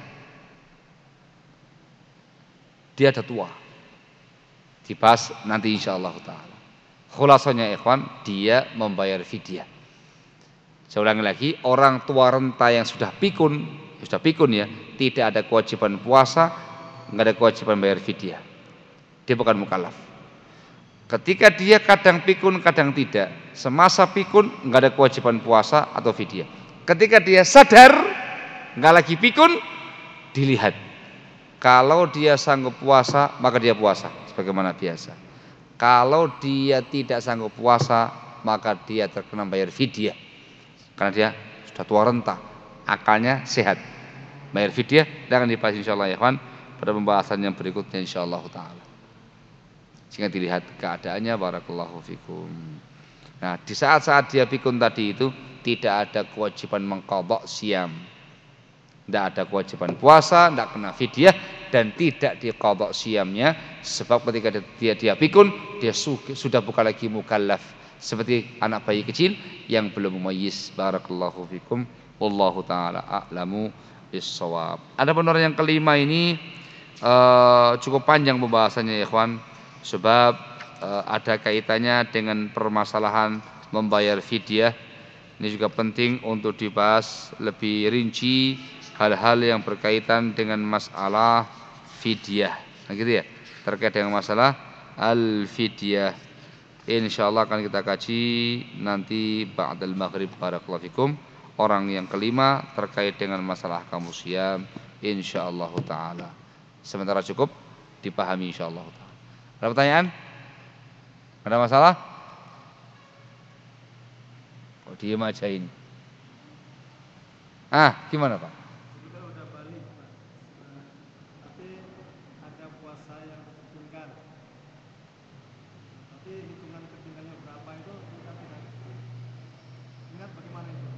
Dia sudah tua. Dibahas nanti insyaallah taala. Khulasanya ikhwan, dia membayar fidyah. Saya ulangi lagi, orang tua renta yang sudah pikun, sudah pikun ya, tidak ada kewajiban puasa, enggak ada kewajiban bayar fidyah. Dia bukan mukallaf. Ketika dia kadang pikun, kadang tidak, semasa pikun enggak ada kewajiban puasa atau fidyah. Ketika dia sadar, enggak lagi pikun, dilihat. Kalau dia sanggup puasa, maka dia puasa sebagaimana biasa. Kalau dia tidak sanggup puasa, maka dia terkena bayar fidyah. Karena dia sudah tua renta, akalnya sehat. Bayar fidyah dan akan dibahas insyaallah ya kawan pada pembahasan yang berikutnya insyaallah taala. Sehingga dilihat keadaannya barakallahu fikum. Nah, di saat-saat dia pikun tadi itu tidak ada kewajiban mengqadha siam. Tidak ada kewajiban puasa, tidak kena fidyah dan tidak diqadha siamnya sebab ketika dia dia pikun dia sudah bukan lagi mukallaf seperti anak bayi kecil yang belum mumayyiz. Barakallahu fikum. Wallahu taala a'lamu bis-shawab. Adapun orang yang kelima ini uh, cukup panjang pembahasannya ya ikhwan. Sebab e, ada kaitannya dengan permasalahan membayar fidyah. Ini juga penting untuk dibahas lebih rinci hal-hal yang berkaitan dengan masalah fidyah. Nah gitu ya, terkait dengan masalah al-fidyah. Insyaallah akan kita kaji nanti ba'dal maghrib barakallahu fikum. Orang yang kelima terkait dengan masalah kamu siam insyaallah taala. Sementara cukup dipahami insyaallah taala. Ada pertanyaan? Ada masalah? Oh, diem aja ini. Ah, gimana Pak? Kita udah balik, Pak. Nah, tapi ada puasa yang tertinggal. Tapi hitungan tertinggalnya berapa itu kita tidak ingat bagaimana itu.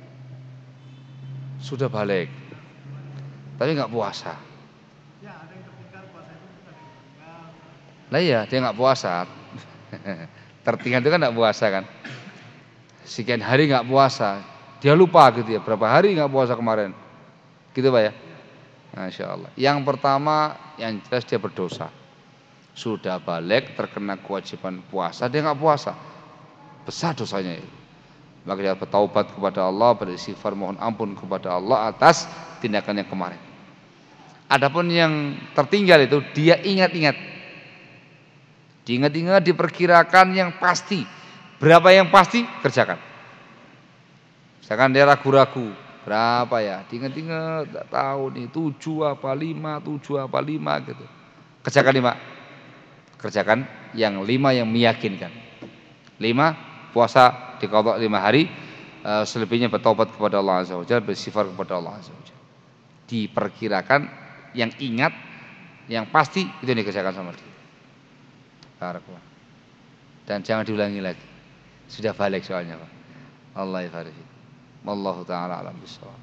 Sudah balik, tapi nggak puasa. Ya, ada yang tertinggal puasa itu kita ada yang tertinggal. Lah iya, dia nggak puasa. Tertinggal itu kan nggak puasa kan. Sekian hari nggak puasa, dia lupa gitu ya. Berapa hari nggak puasa kemarin, gitu Pak ya. Masya Allah. Yang pertama, yang jelas dia berdosa. Sudah balik, terkena kewajiban puasa, dia nggak puasa, besar dosanya itu. Maka dia bertaubat kepada Allah, beristighfar mohon ampun kepada Allah atas tindakannya kemarin. Adapun yang tertinggal itu dia ingat-ingat. Diingat-ingat, diperkirakan yang pasti. Berapa yang pasti kerjakan. Misalkan dia ragu-ragu, berapa ya? Diingat-ingat, tak tahu nih tujuh apa lima, tujuh apa lima gitu. Kerjakan lima. Kerjakan yang lima yang meyakinkan. Lima puasa diqadha lima hari, uh, selebihnya bertobat kepada Allah Azza wa Jalla, bersifar kepada Allah Azza wa Jalla. Diperkirakan yang ingat, yang pasti itu yang dikerjakan sama dia. Barakallah. Dan jangan diulangi lagi. Sudah balik soalnya, Pak. Allah yafarik. Wallahu taala alam bisawab.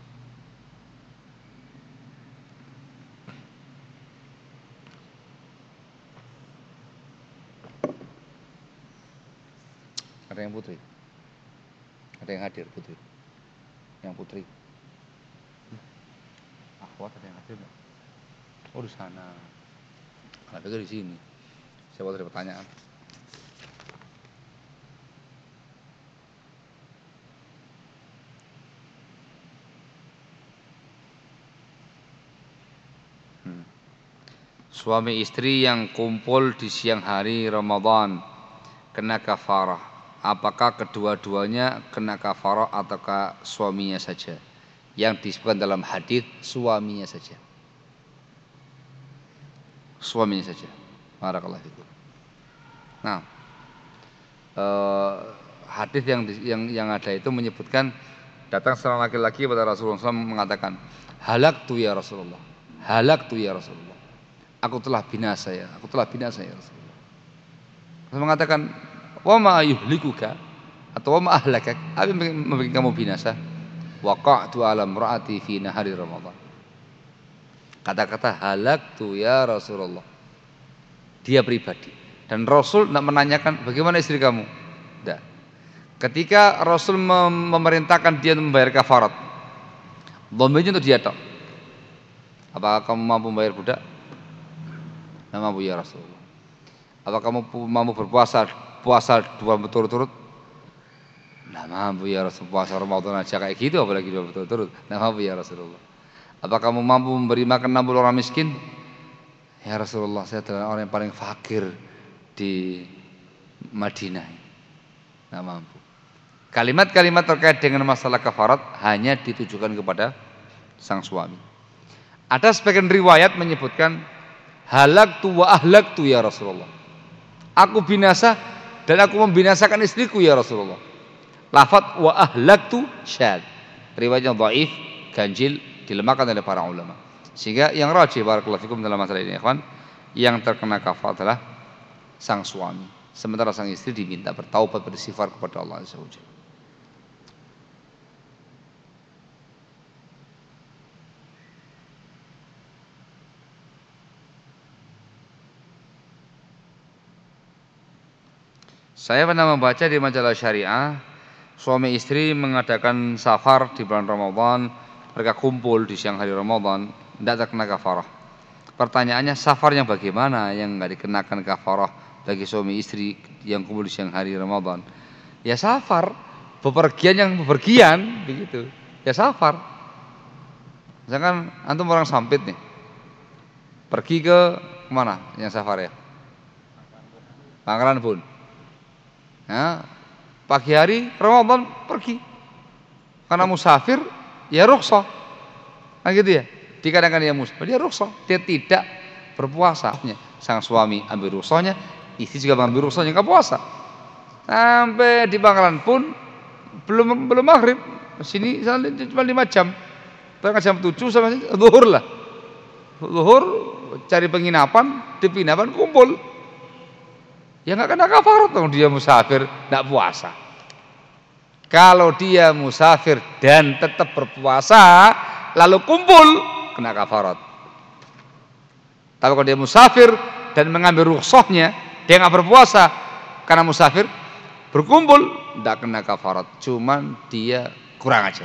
Ada yang putri? Ada yang hadir putri? Yang putri? Akhwat ada yang hadir enggak? Oh di sana. Ada juga di sini. Siapa ada pertanyaan? Hmm. Suami istri yang kumpul di siang hari Ramadan kena kafarah. Apakah kedua-duanya kena kafarah ataukah suaminya saja? Yang disebutkan dalam hadis suaminya saja. Suaminya saja. Barakallahu fikum. Nah, eh, hadis yang yang yang ada itu menyebutkan datang seorang laki-laki kepada Rasulullah shallallahu alaihi wasallam mengatakan, halaktu ya Rasulullah, halaktu ya Rasulullah, aku telah binasa ya, aku telah binasa ya Rasulullah. Rasul mengatakan, wa ma yuhlikuka atau wa ma ahlakak, apa yang membuat kamu binasa? Waqa'tu ala imraati fi nahari Ramadan. Kata-kata halaktu ya Rasulullah, dia pribadi. Dan Rasul tidak menanyakan bagaimana istri kamu. Tidak. Ketika Rasul mem memerintahkan dia membayar kafarat, dhamirnya untuk dia tok. Apakah kamu mampu membayar budak? Tidak mampu ya Rasulullah. Apakah kamu mampu berpuasa puasa dua berturut-turut? Tidak mampu ya Rasulullah. Puasa Ramadan aja kayak gitu, apalagi dua berturut-turut. Tidak mampu ya Rasulullah. Apakah kamu mampu memberi makan enam puluh orang miskin? Ya Rasulullah, saya adalah orang yang paling fakir di Madinah. Tidak mampu. Kalimat-kalimat terkait dengan masalah kafarat hanya ditujukan kepada sang suami. Ada sebagian riwayat menyebutkan halaktu wa ahlaktu ya Rasulullah. Aku binasa dan aku membinasakan istriku ya Rasulullah. Lafaz wa ahlaktu syad. Riwayatnya dhaif, ganjil, dilemahkan oleh para ulama. Sehingga yang rajih barakallahu fikum dalam masalah ini, ikhwan, yang terkena kafarat adalah sang suami. Sementara sang istri diminta bertaubat, beristighfar kepada Allah Azza wa Jalla. Saya pernah membaca di majalah syariah, suami istri mengadakan safar di bulan Ramadan, mereka kumpul di siang hari Ramadan, tidak terkena kafarah. Pertanyaannya, safar yang bagaimana yang nggak dikenakan kafarah bagi suami istri yang kumpul di siang hari Ramadan? Ya safar, bepergian yang bepergian, begitu. Ya safar. Misalkan antum orang Sampit nih, pergi ke mana yang safar ya? Pangkalan Bun. Ya, pagi hari Ramadan pergi. Karena musafir, ya rukhsah. Nah gitu ya. Dikatakan dia musafir, dia rukhsah. Dia tidak berpuasa. Sang suami ambil rukhsahnya, istri juga ambil rukhsahnya enggak puasa. Sampai di Pangkalan pun belum belum maghrib. Sini cuma lima jam. Tengah jam tujuh sampai zuhur lah. Zuhur cari penginapan, di penginapan kumpul. Ya nggak kena kafarat dong, dia musafir nggak puasa. Kalau dia musafir dan tetap berpuasa lalu kumpul kena kafarat. Tapi kalau dia musafir dan mengambil rukhsahnya, dia nggak berpuasa karena musafir, berkumpul nggak kena kafarat. Cuman dia kurang ajar.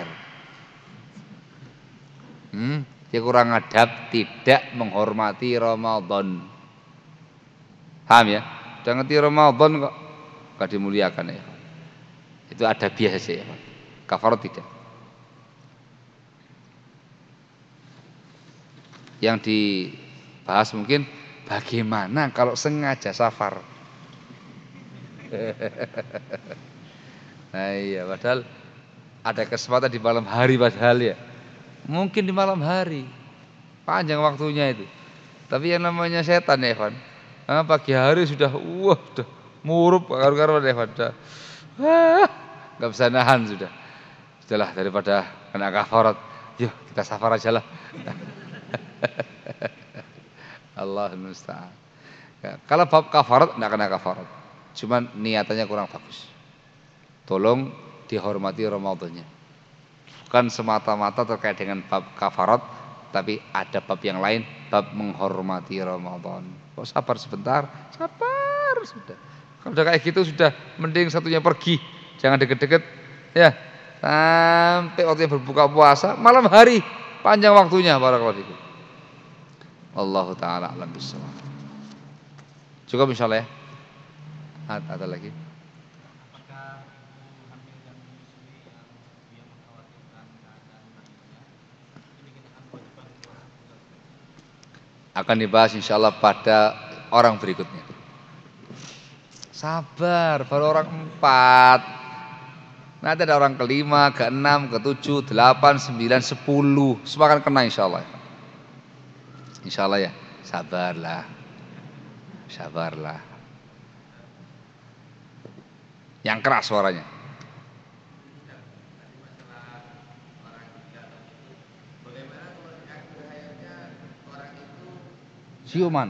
Hmm, dia kurang adab, tidak menghormati Ramadan. Paham ya? Jangan ngerti Ramadan kok gak dimuliakan ya. Itu ada biasa ya. Kafarat tidak. Yang dibahas mungkin bagaimana kalau sengaja safar. Nah iya, padahal ada kesempatan di malam hari padahal ya. Mungkin di malam hari. Panjang waktunya itu. Tapi yang namanya setan ya, Evan. Nah, pagi hari sudah wah, sudah murup karu-karuan ya, Evan. Sudah, wah, enggak bisa nahan sudah. Sudahlah daripada kena kafarat. Yuk, kita safar aja lah. Allahul musta'an. Ya, kalau bab kafarat enggak kena kafarat. Cuman niatannya kurang bagus. Tolong dihormati Ramadannya. Bukan semata-mata terkait dengan bab kafarat, tapi ada bab yang lain, bab menghormati Ramadan. Oh sabar sebentar, sabar sudah. Kalau udah kayak gitu sudah mending satunya pergi, jangan deket-deket ya. Sampai waktunya berbuka puasa malam hari, panjang waktunya barakallahu fikum. Wallahu taala alam bissawab. Cukup insyaallah ya. Ada, ada lagi? Apakah ibu hamil dan menyusui yang dia mengkhawatirkan keadaan bayinya ini dikenakan kewajiban puasa? Akan dibahas insyaallah pada orang berikutnya. Sabar, baru orang empat. Nanti ada orang kelima, keenam, ketujuh, delapan, sembilan, sepuluh. Semua akan kena insyaallah. Insyaallah ya, sabarlah. Sabarlah. Yang keras suaranya. Siuman.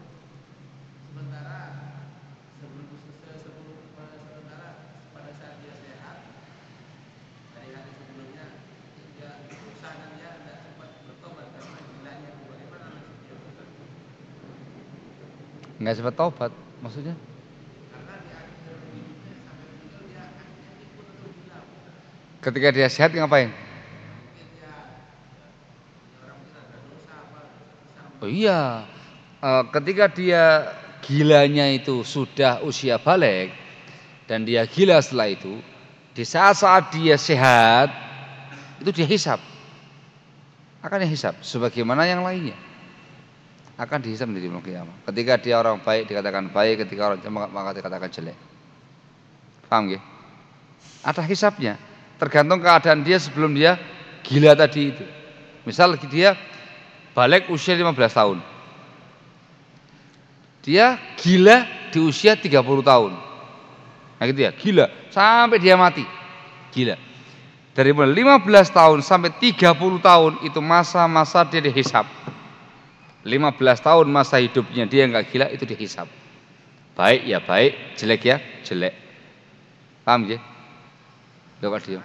Enggak sempat tobat, maksudnya? Ketika dia sehat ngapain? Oh iya, e, ketika dia gilanya itu sudah usia balik dan dia gila setelah itu, di saat-saat dia sehat itu dia hisab, akan dihisab sebagaimana yang lainnya, akan dihisab di hari kiamat. Ketika dia orang baik dikatakan baik, ketika orang jelek maka dikatakan jelek. Paham ya? Ada hisabnya. Tergantung keadaan dia sebelum dia gila tadi itu. Misal dia balik usia lima belas tahun. Dia gila di usia tiga puluh tahun. Nah gitu ya, gila sampai dia mati. Gila. Dari mulai lima belas tahun sampai tiga puluh tahun itu masa-masa dia dihisab. lima belas tahun masa hidupnya dia enggak gila itu dihisab. Baik ya baik, jelek ya jelek. Paham ya? Bapak diam.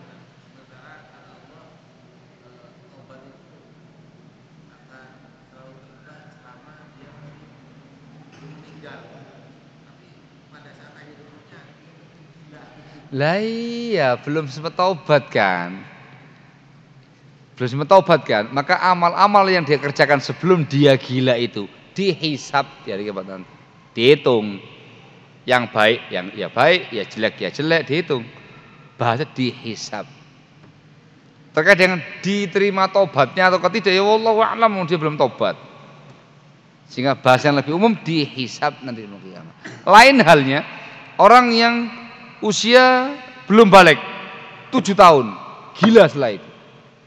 Lah iya, belum sempat taubat kan? Belum sempat taubat kan? Maka amal-amal yang dia kerjakan sebelum dia gila itu dihisab di hari kiamat nanti. Dihitung. Yang baik, yang ya baik, ya jelek, ya jelek dihitung. Bahasa dihisab. Terkait dengan diterima taubatnya atau tidak, ya wallahu a'lam, dia belum taubat. Sehingga bahasa yang lebih umum dihisab nanti di kiamat. Lain halnya orang yang usia belum balik tujuh tahun, gila setelah itu,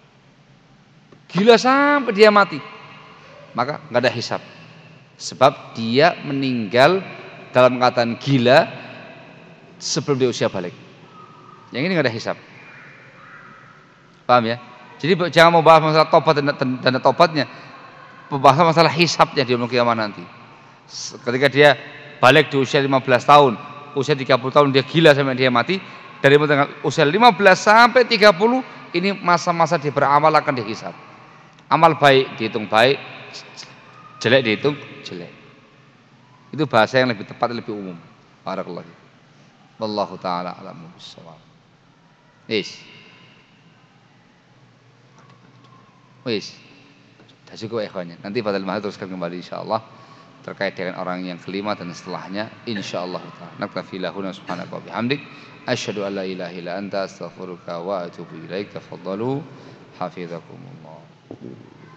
gila sampai dia mati, maka nggak ada hisab, sebab dia meninggal dalam keadaan gila sebelum dia usia balik. Yang ini nggak ada hisab, paham ya? Jadi jangan mau bahas masalah tobat dan dana tobatnya, pembahasan masalah hisabnya di hari kiamat nanti. Ketika dia balik di usia lima belas tahun, usia tiga puluh tahun dia gila sampai dia mati. Dari usia lima belas sampai tiga puluh ini masa-masa dia beramal akan dihisab. Amal baik dihitung baik, jelek dihitung jelek. Itu bahasa yang lebih tepat, lebih umum. Barakallahu. Wallahu taala a'lamu bissawab. Wis. Wis. Sudah cukup ikhwannya. Nanti pada lemah teruskan kembali insyaallah terkait dengan orang yang kelima dan setelahnya insyaallah taala. Naktafi lahuna subhanaka wa bihamdik asyhadu an la ilaha illa anta astaghfiruka wa atubu ilaik. Tafadhalu hafizakumullah.